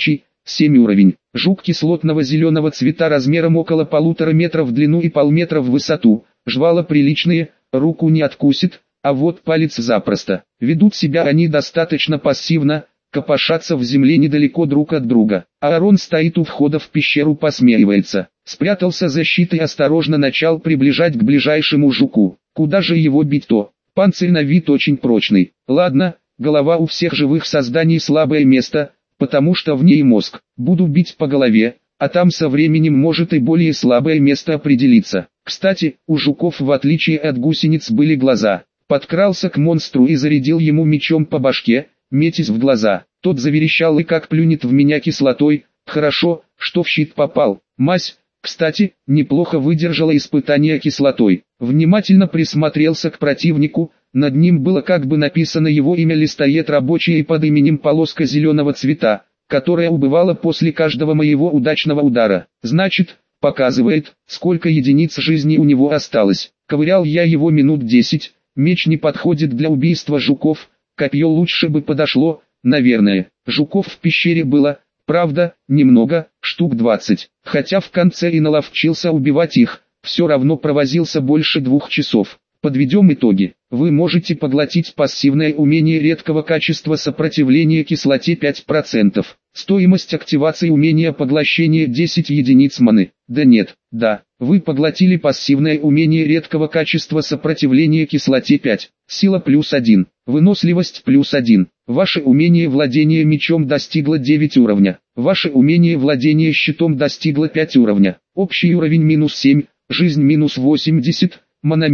7 уровень. Жук кислотного зеленого цвета размером около 1,5 метра в длину и полметра в высоту. Жвала приличные, руку не откусит, а вот палец запросто. Ведут себя они достаточно пассивно, копошатся в земле недалеко друг от друга. Аарон стоит у входа в пещеру, посмеивается. Спрятался за щит и осторожно начал приближать к ближайшему жуку. Куда же его бить-то? Панцирь на вид очень прочный. Ладно, голова у всех живых созданий слабое место, потому что в ней мозг. Буду бить по голове, а там со временем может и более слабое место определиться. Кстати, у жуков в отличие от гусениц были глаза. Подкрался к монстру и зарядил ему мечом по башке, метясь в глаза. Тот заверещал и как плюнет в меня кислотой. Хорошо, что в щит попал. Мазь, кстати, неплохо выдержала испытание кислотой. Внимательно присмотрелся к противнику. Над ним было как бы написано его имя, листоед рабочий, и под именем полоска зеленого цвета, которая убывала после каждого моего удачного удара. Значит, показывает, сколько единиц жизни у него осталось. Ковырял я его минут 10, меч не подходит для убийства жуков, копье лучше бы подошло, наверное. Жуков в пещере было, правда, немного, штук 20, хотя в конце и наловчился убивать их, все равно провозился больше 2 часов. Подведем итоги. Вы можете поглотить пассивное умение редкого качества сопротивления кислоте 5%. Стоимость активации умения поглощения 10 единиц маны. Да нет, да, вы поглотили пассивное умение редкого качества сопротивления кислоте 5. Сила +1. Выносливость +1. Ваше умение владения мечом достигло 9 уровня. Ваше умение владения щитом достигло 5 уровня. Общий уровень -7, жизнь -80. Мана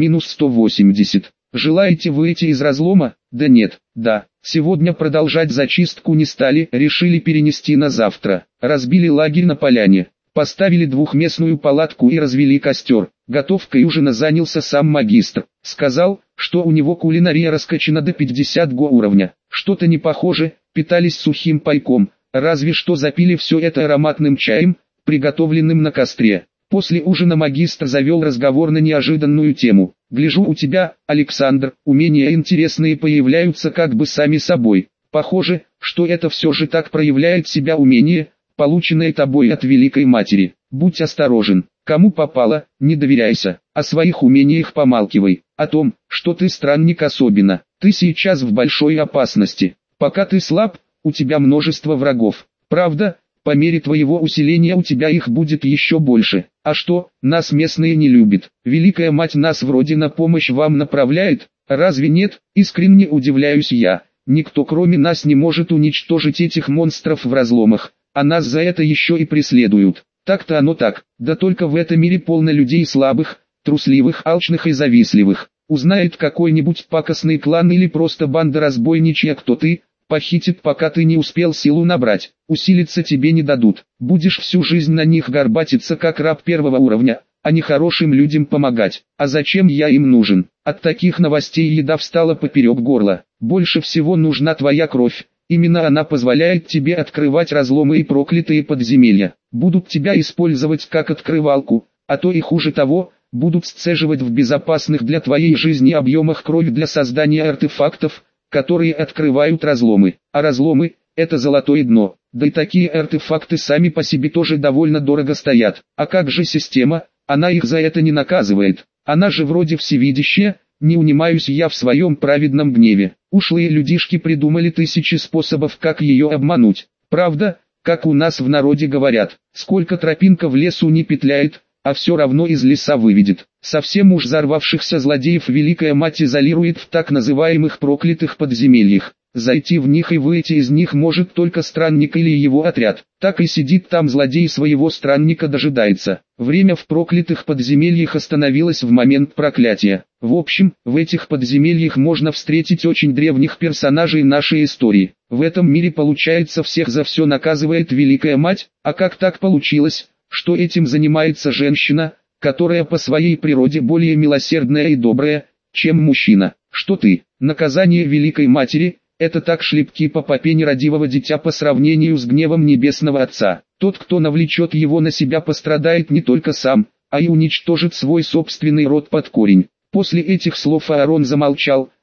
-180. Желаете выйти из разлома? Да нет, да. Сегодня продолжать зачистку не стали, решили перенести на завтра. Разбили лагерь на поляне. Поставили двухместную палатку и развели костер. Готовкой ужина занялся сам магистр. Сказал, что у него кулинария раскачана до 50 уровня. Что-то не похоже, питались сухим пайком, разве что запили все это ароматным чаем, приготовленным на костре. После ужина магистр завел разговор на неожиданную тему. «Гляжу, у тебя, Александр, умения интересные появляются как бы сами собой. Похоже, что это все же так проявляет себя умение, полученное тобой от Великой Матери. Будь осторожен, кому попало, не доверяйся, о своих умениях помалкивай, о том, что ты странник особенно. Ты сейчас в большой опасности. Пока ты слаб, у тебя множество врагов. Правда, по мере твоего усиления у тебя их будет еще больше. А что, нас местные не любят? Великая Мать нас вроде на помощь вам направляет, разве нет? Искренне удивляюсь я. Никто кроме нас не может уничтожить этих монстров в разломах, а нас за это еще и преследуют. Так-то оно так, да только в этом мире полно людей слабых, трусливых, алчных и завистливых. Узнает какой-нибудь пакостный клан или просто банда разбойничья, кто ты, похитит, пока ты не успел силу набрать, усилиться тебе не дадут. Будешь всю жизнь на них горбатиться как раб 1 уровня, а не хорошим людям помогать. А зачем я им нужен? От таких новостей еда встала поперек горла. Больше всего нужна твоя кровь. Именно она позволяет тебе открывать разломы и проклятые подземелья. Будут тебя использовать как открывалку, а то и хуже того, будут сцеживать в безопасных для твоей жизни объемах кровь для создания артефактов, которые открывают разломы. А разломы – это золотое дно. Да и такие артефакты сами по себе тоже довольно дорого стоят. А как же система? Она их за это не наказывает. Она же вроде всевидящая. Не унимаюсь я в своем праведном гневе. Ушлые людишки придумали тысячи способов, как ее обмануть. Правда, как у нас в народе говорят, сколько тропинка в лесу не петляет, а все равно из леса выведет. Совсем уж взорвавшихся злодеев Великая Мать изолирует в так называемых проклятых подземельях. Зайти в них и выйти из них может только странник или его отряд. Так и сидит там злодей, своего странника дожидается. Время в проклятых подземельях остановилось в момент проклятия. В общем, в этих подземельях можно встретить очень древних персонажей нашей истории. В этом мире получается всех за все наказывает Великая Мать, а как так получилось, что этим занимается женщина, которая по своей природе более милосердная и добрая, чем мужчина? Что ты, наказание Великой Матери – это так шлепки по попе нерадивого дитя по сравнению с гневом Небесного Отца. Тот, кто навлечет его на себя, пострадает не только сам, а и уничтожит свой собственный род под корень. После этих слов Аарон замолчал,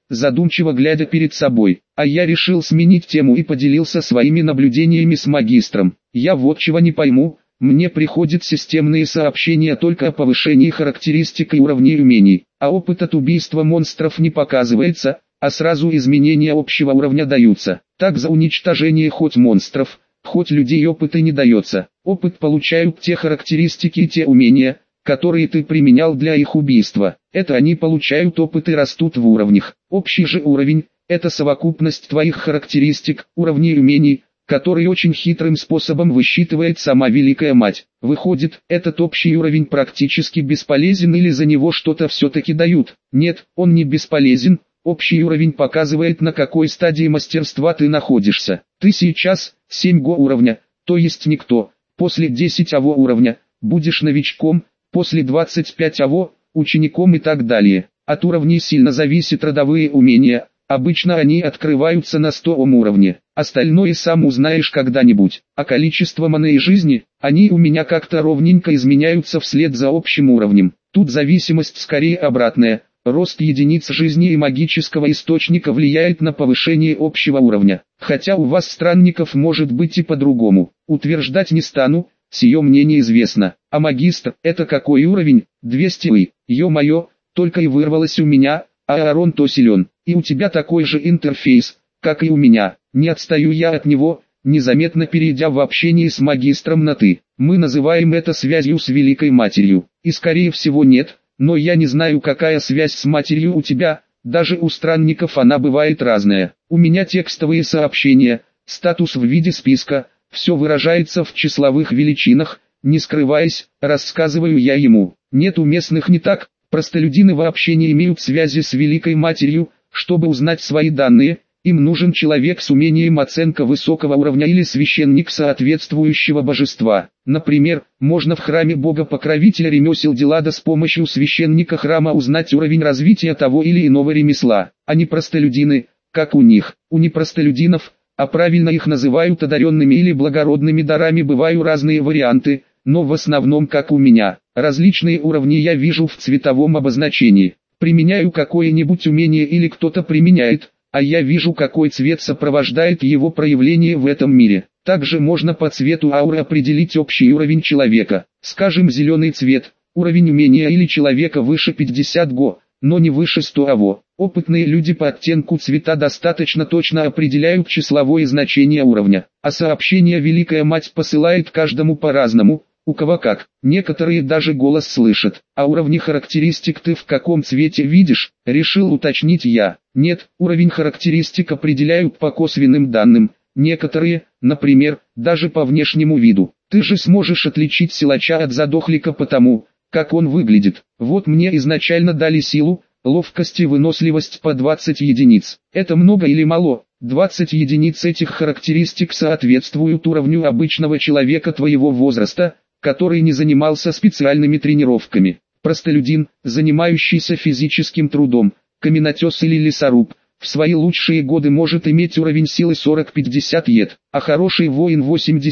задумчиво глядя перед собой. А я решил сменить тему и поделился своими наблюдениями с магистром. Я вот чего не пойму. Мне приходят системные сообщения только о повышении характеристик и уровней умений, а опыт от убийства монстров не показывается, а сразу изменения общего уровня даются. Так за уничтожение хоть монстров, хоть людей опыта не дается. Опыт получают те характеристики и те умения, которые ты применял для их убийства. Это они получают опыт и растут в уровнях. Общий же уровень – это совокупность твоих характеристик, уровней и умений, который очень хитрым способом высчитывает сама Великая Мать. Выходит, этот общий уровень практически бесполезен или за него что-то все-таки дают? Нет, он не бесполезен, общий уровень показывает, на какой стадии мастерства ты находишься. Ты сейчас 7 уровня, то есть никто, после 10 уровня, будешь новичком, после 25 учеником и так далее. От уровней сильно зависят родовые умения. Обычно они открываются на 100 уровне, остальное сам узнаешь когда-нибудь. А количество маны и жизни, они у меня как-то ровненько изменяются вслед за общим уровнем. Тут зависимость скорее обратная. Рост единиц жизни и магического источника влияет на повышение общего уровня. Хотя у вас, странников, может быть и по-другому. Утверждать не стану, сие мне неизвестно. А магистр, это какой уровень? 200 Ё-моё, только и вырвалось у меня, а Аарон то силен. И у тебя такой же интерфейс, как и у меня. Не отстаю я от него, незаметно перейдя в общение с магистром на «ты». Мы называем это связью с Великой Матерью. И скорее всего нет, но я не знаю, какая связь с матерью у тебя, даже у странников она бывает разная. У меня текстовые сообщения, статус в виде списка, все выражается в числовых величинах, не скрываясь, рассказываю я ему. Нет, у местных не так, простолюдины вообще не имеют связи с Великой Матерью. Чтобы узнать свои данные, им нужен человек с умением оценка высокого уровня или священник соответствующего божества. Например, можно в храме бога-покровителя ремесел Делада с помощью священника храма узнать уровень развития того или иного ремесла, а не простолюдины, как у них. У непростолюдинов, а правильно их называют одаренными или благородными дарами, бывают разные варианты, но в основном как у меня. Различные уровни я вижу в цветовом обозначении. Применяю какое-нибудь умение или кто-то применяет, а я вижу, какой цвет сопровождает его проявление в этом мире. Также можно по цвету ауры определить общий уровень человека. Скажем, зеленый цвет, уровень умения или человека выше 50 но не выше 100 Опытные люди по оттенку цвета достаточно точно определяют числовое значение уровня. А сообщение Великая Мать посылает каждому по-разному. У кого как, некоторые даже голос слышат. А уровни характеристик ты в каком цвете видишь, решил уточнить я. Нет, уровень характеристик определяют по косвенным данным. Некоторые, например, даже по внешнему виду. Ты же сможешь отличить силача от задохлика по тому, как он выглядит. Вот мне изначально дали силу, ловкость и выносливость по 20 единиц. Это много или мало? 20 единиц этих характеристик соответствуют уровню обычного человека твоего возраста, который не занимался специальными тренировками. Простолюдин, занимающийся физическим трудом, каменотес или лесоруб, в свои лучшие годы может иметь уровень силы 40-50 ед, а хороший воин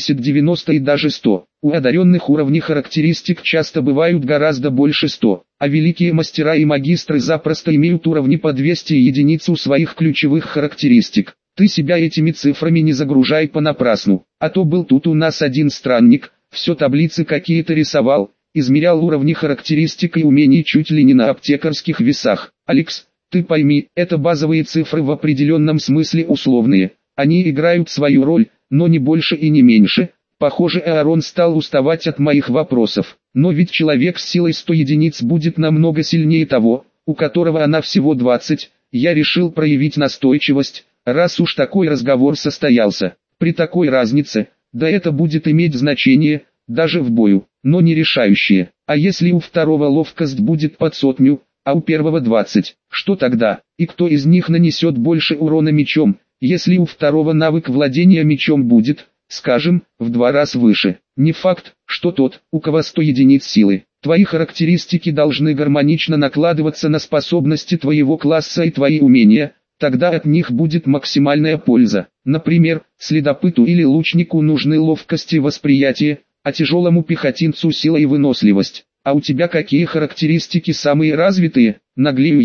80-90 и даже 100. У одаренных уровни характеристик часто бывают гораздо больше 100, а великие мастера и магистры запросто имеют уровни по 200 единиц у своих ключевых характеристик. Ты себя этими цифрами не загружай понапрасну, а то был тут у нас один странник, все таблицы какие-то рисовал, измерял уровни характеристик и умений чуть ли не на аптекарских весах. Алекс, ты пойми, это базовые цифры в определенном смысле условные, они играют свою роль, но не больше и не меньше. Похоже, Аарон стал уставать от моих вопросов, но ведь человек с силой 100 единиц будет намного сильнее того, у которого она всего 20, я решил проявить настойчивость, раз уж такой разговор состоялся. При такой разнице, да это будет иметь значение, даже в бою, но не решающее. А если у второго ловкость будет под 100, а у первого 20, что тогда? И кто из них нанесет больше урона мечом, если у второго навык владения мечом будет, скажем, в 2 раза выше? Не факт, что тот, у кого 100 единиц силы. Твои характеристики должны гармонично накладываться на способности твоего класса и твои умения, тогда от них будет максимальная польза. Например, следопыту или лучнику нужны ловкость и восприятие, а тяжелому пехотинцу сила и выносливость. А у тебя какие характеристики самые развитые? Наглею я.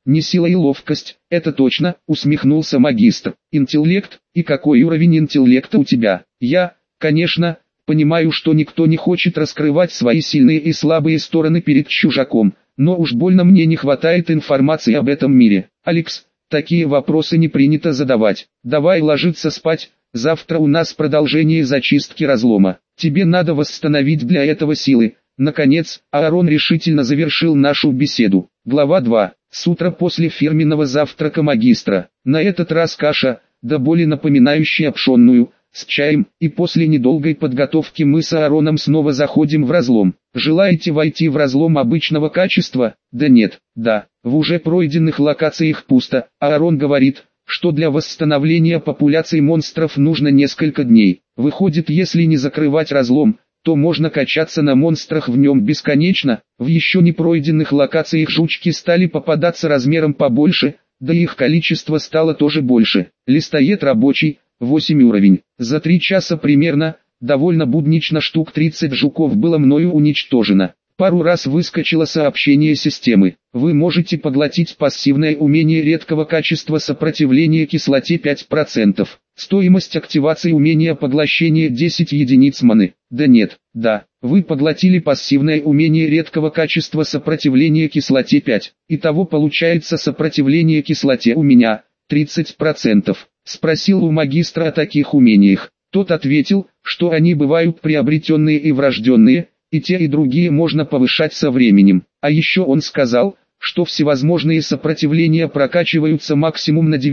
Не сила и ловкость, это точно, усмехнулся магистр. Интеллект, и какой уровень интеллекта у тебя? Я, конечно, понимаю, что никто не хочет раскрывать свои сильные и слабые стороны перед чужаком, но уж больно мне не хватает информации об этом мире. Алекс, такие вопросы не принято задавать. Давай ложиться спать, завтра у нас продолжение зачистки разлома. Тебе надо восстановить для этого силы. Наконец, Аарон решительно завершил нашу беседу. Глава 2. С утра после фирменного завтрака магистра. На этот раз каша, до боли напоминающая пшенную, с чаем, и после недолгой подготовки мы с Аароном снова заходим в разлом. Желаете войти в разлом обычного качества? Да нет, да, в уже пройденных локациях пусто. Аарон говорит, что для восстановления популяции монстров нужно несколько дней. Выходит, если не закрывать разлом, то можно качаться на монстрах в нем бесконечно. В еще не пройденных локациях жучки стали попадаться размером побольше, да и их количество стало тоже больше. Листоед рабочий, 8 уровень. За 3 часа примерно, довольно буднично штук 30 жуков было мною уничтожено. Пару раз выскочило сообщение системы. Вы можете поглотить пассивное умение редкого качества сопротивления кислоте 5%. Стоимость активации умения поглощения 10 единиц маны. Да нет, да, вы поглотили пассивное умение редкого качества сопротивления кислоте 5. Итого получается сопротивление кислоте у меня 30%. Спросил у магистра о таких умениях. Тот ответил, что они бывают приобретенные и врожденные, и те и другие можно повышать со временем. А еще он сказал, что всевозможные сопротивления прокачиваются максимум на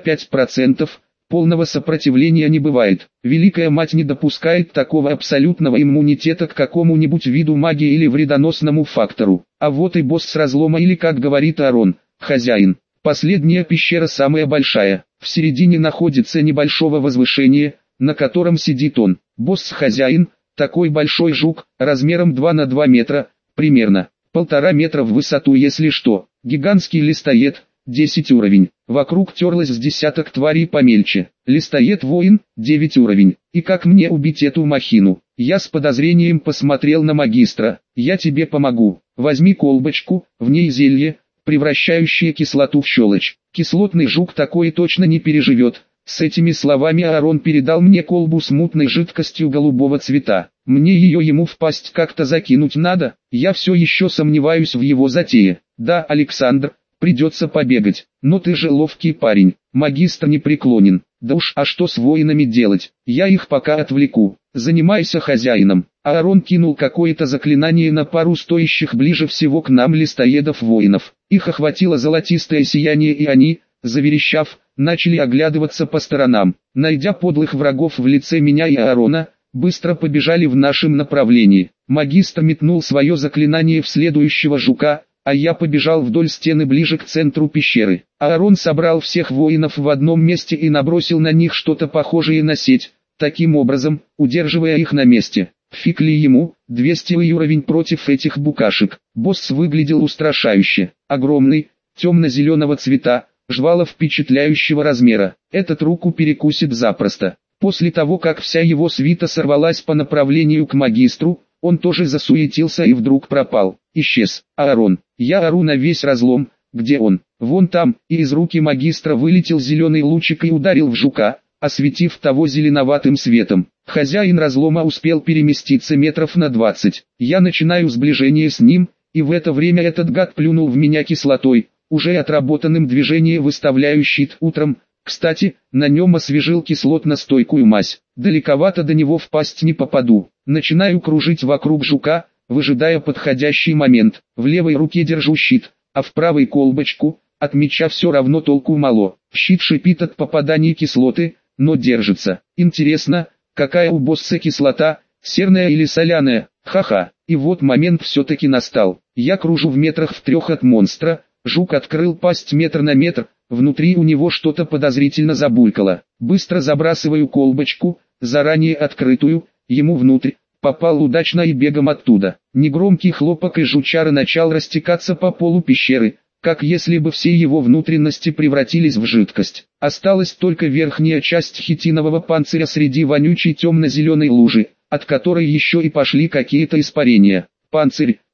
95%, полного сопротивления не бывает. Великая мать не допускает такого абсолютного иммунитета к какому-нибудь виду магии или вредоносному фактору. А вот и босс разлома, или, как говорит Аарон, хозяин. Последняя пещера самая большая. В середине находится небольшого возвышения, на котором сидит он. Босс-хозяин, такой большой жук, размером 2 на 2 метра, примерно 1,5 метра в высоту, если что. Гигантский листоед, 10 уровень. Вокруг терлось с десяток тварей помельче. Листоед-воин, 9 уровень. И как мне убить эту махину? Я с подозрением посмотрел на магистра. Я тебе помогу. Возьми колбочку, в ней зелье, превращающее кислоту в щелочь. Кислотный жук такое точно не переживет. С этими словами Аарон передал мне колбу с мутной жидкостью голубого цвета. Мне ее ему в пасть как-то закинуть надо. Я все еще сомневаюсь в его затее. Да, Александр, придется побегать. Но ты же ловкий парень. Магистр не преклонен. Да уж, а что с воинами делать? Я их пока отвлеку. Занимайся хозяином. Аарон кинул какое-то заклинание на пару стоящих ближе всего к нам листоедов-воинов. Их охватило золотистое сияние, и они, заверещав, начали оглядываться по сторонам. Найдя подлых врагов в лице меня и Аарона, быстро побежали в нашем направлении. Магистр метнул свое заклинание в следующего жука, а я побежал вдоль стены ближе к центру пещеры. Аарон собрал всех воинов в одном месте и набросил на них что-то похожее на сеть, таким образом, удерживая их на месте. Фиг ли ему, 200 уровень против этих букашек. Босс выглядел устрашающе. Огромный, темно-зеленого цвета, жвала впечатляющего размера. Этот руку перекусит запросто. После того, как вся его свита сорвалась по направлению к магистру, он тоже засуетился и вдруг пропал. Исчез. Аарон. Я ору на весь разлом. Где он? Вон там. И из руки магистра вылетел зеленый лучик и ударил в жука, осветив того зеленоватым светом. Хозяин разлома успел переместиться метров на 20. Я начинаю сближение с ним, и в это время этот гад плюнул в меня кислотой, уже отработанным движением выставляю щит утром. Кстати, на нем освежил кислотно-стойкую мазь. Далековато до него впасть не попаду. Начинаю кружить вокруг жука, выжидая подходящий момент. В левой руке держу щит, а в правой колбочку. От меча все равно толку мало. Щит шипит от попаданий кислоты, но держится. Интересно, какая у босса кислота, серная или соляная? Ха-ха. И вот момент все-таки настал. Я кружу в метрах в 3 от монстра. Жук открыл пасть метр на метр. Внутри у него что-то подозрительно забулькало. Быстро забрасываю колбочку, заранее открытую, ему внутрь. Попал удачно и бегом оттуда. Негромкий хлопок, и жучара начал растекаться по полу пещеры, как если бы все его внутренности превратились в жидкость. Осталась только верхняя часть хитинового панциря среди вонючей темно-зеленой лужи, от которой еще и пошли какие-то испарения. Панцирь,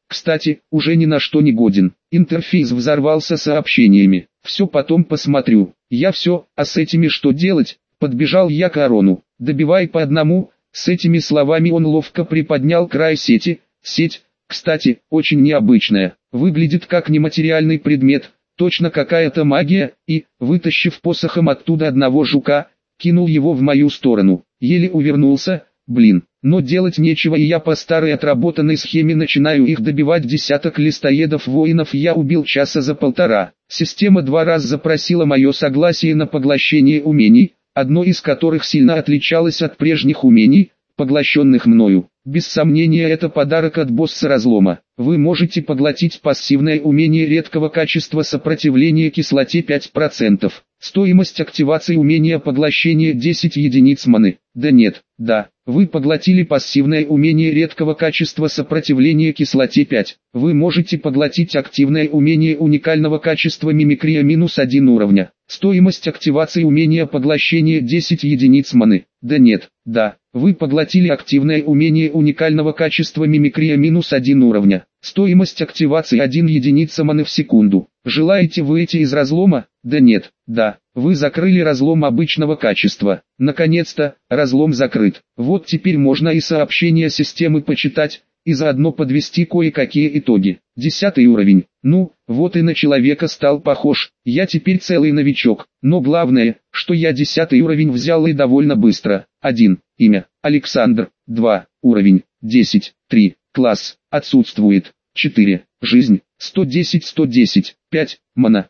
Кстати, уже ни на что не годен. Интерфейс взорвался сообщениями. Все потом посмотрю. Я все, а с этими что делать? Подбежал я к Арону. Добивай по одному. С этими словами он ловко приподнял край сети. Сеть, кстати, очень необычная. Выглядит как нематериальный предмет. Точно какая-то магия. И, вытащив посохом оттуда одного жука, кинул его в мою сторону. Еле увернулся. Блин, но делать нечего, и я по старой отработанной схеме начинаю их добивать. Десяток листоедов-воинов я убил часа за полтора. Система 2 раза запросила мое согласие на поглощение умений, одно из которых сильно отличалось от прежних умений, поглощенных мною. Без сомнения, это подарок от босса разлома. Вы можете поглотить пассивное умение редкого качества сопротивления кислоте 5%. Стоимость активации умения поглощения 10 единиц маны. Да нет, да, вы поглотили пассивное умение редкого качества сопротивления кислоте 5. Вы можете поглотить активное умение уникального качества мимикрия -1 уровня. Стоимость активации умения поглощения 10 единиц маны. Да нет, да, вы поглотили активное умение уникального качества мимикрия -1 уровня. Стоимость активации 1 единица маны в секунду. Желаете выйти из разлома? Да нет, да, вы закрыли разлом обычного качества. Наконец-то, разлом закрыт. Вот теперь можно и сообщения системы почитать, и заодно подвести кое-какие итоги. 10 уровень. Ну, вот и на человека стал похож. Я теперь целый новичок. Но главное, что я 10 уровень взял и довольно быстро. 1. Имя. Александр. 2. Уровень. 10. 3. Класс. Отсутствует. 4. Жизнь. 110. 5. Мана.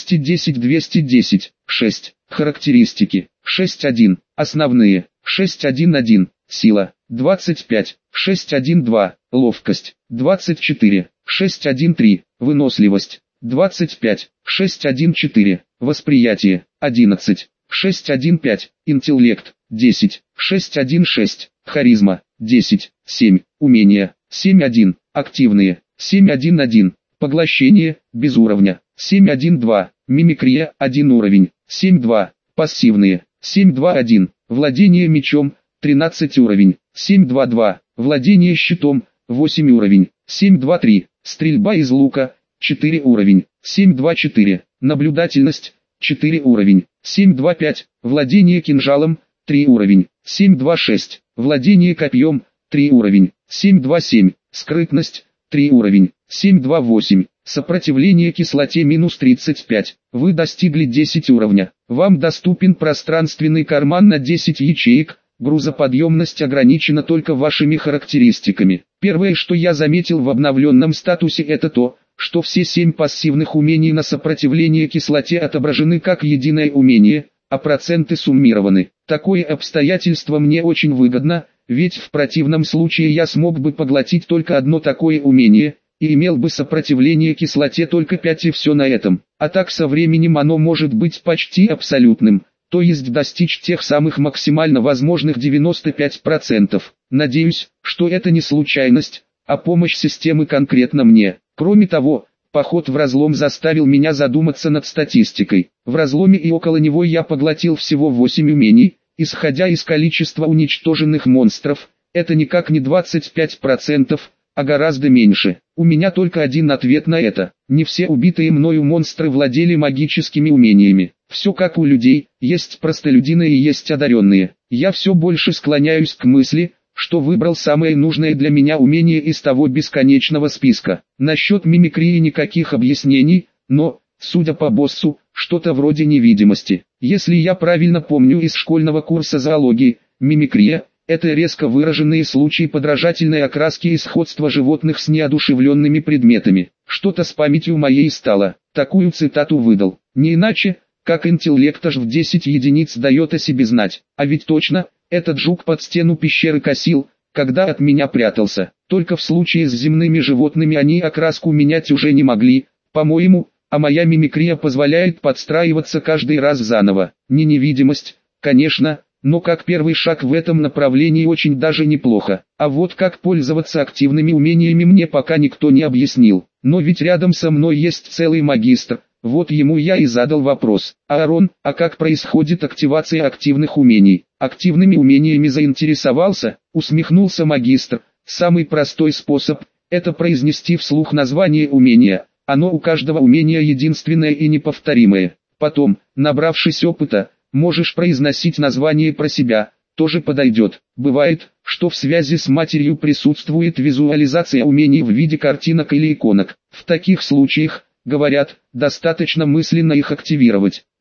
210. 6. Характеристики. 6.1. Основные. 6.1.1. Сила. 25. 6.1.2. Ловкость. 24. 6.1.3. Выносливость. 25. 6.1.4. Восприятие. 11. 6.1.5. Интеллект. 10. 6.1.6. Харизма. 10. 7. Умения. 7.1. Активные. 7.1.1. Поглощение, без уровня. 7.1.2. Мимикрия, 1 уровень. 7.2. Пассивные. 7.2.1. Владение мечом, 13 уровень. 7.2.2. Владение щитом, 8 уровень. 7.2.3. Стрельба из лука, 4 уровень. 7.2.4. Наблюдательность, 4 уровень. 7.2.5. Владение кинжалом, 3 уровень. 7.2.6. Владение копьем, 3 уровень. 7.2.7. Скрытность, 3 уровень. 7.2.8. Сопротивление кислоте -35. Вы достигли 10 уровня. Вам доступен пространственный карман на 10 ячеек. Грузоподъемность ограничена только вашими характеристиками. Первое, что я заметил в обновленном статусе, это то, что все 7 пассивных умений на сопротивление кислоте отображены как единое умение, а проценты суммированы. Такое обстоятельство мне очень выгодно, ведь в противном случае я смог бы поглотить только одно такое умение, и имел бы сопротивление кислоте только 5 и все на этом. А так со временем оно может быть почти абсолютным, то есть достичь тех самых максимально возможных 95%. Надеюсь, что это не случайность, а помощь системы конкретно мне. Кроме того, поход в разлом заставил меня задуматься над статистикой. В разломе и около него я поглотил всего 8 умений, исходя из количества уничтоженных монстров, это никак не 25%, а гораздо меньше. У меня только один ответ на это. Не все убитые мною монстры владели магическими умениями. Все как у людей, есть простолюдины и есть одаренные. Я все больше склоняюсь к мысли, что выбрал самое нужное для меня умение из того бесконечного списка. Насчет мимикрии никаких объяснений, но, судя по боссу, что-то вроде невидимости. Если я правильно помню из школьного курса зоологии, мимикрия – это резко выраженные случаи подражательной окраски и сходства животных с неодушевленными предметами. Что-то с памятью моей стало. Такую цитату выдал. Не иначе, как интеллект аж в 10 единиц дает о себе знать. А ведь точно, этот жук под стену пещеры косил, когда от меня прятался. Только в случае с земными животными они окраску менять уже не могли, по-моему, а моя мимикрия позволяет подстраиваться каждый раз заново. Не невидимость, конечно, но как первый шаг в этом направлении очень даже неплохо. А вот как пользоваться активными умениями мне пока никто не объяснил. Но ведь рядом со мной есть целый магистр, вот ему я и задал вопрос. Аарон, а как происходит активация активных умений? Активными умениями заинтересовался, усмехнулся магистр. Самый простой способ, Это произнести вслух название умения. Оно у каждого умения единственное и неповторимое. Потом, набравшись опыта, можешь произносить название про себя, тоже подойдет. Бывает, что в связи с матерью присутствует визуализация умений в виде картинок или иконок. В таких случаях, говорят, достаточно мысленно их активировать.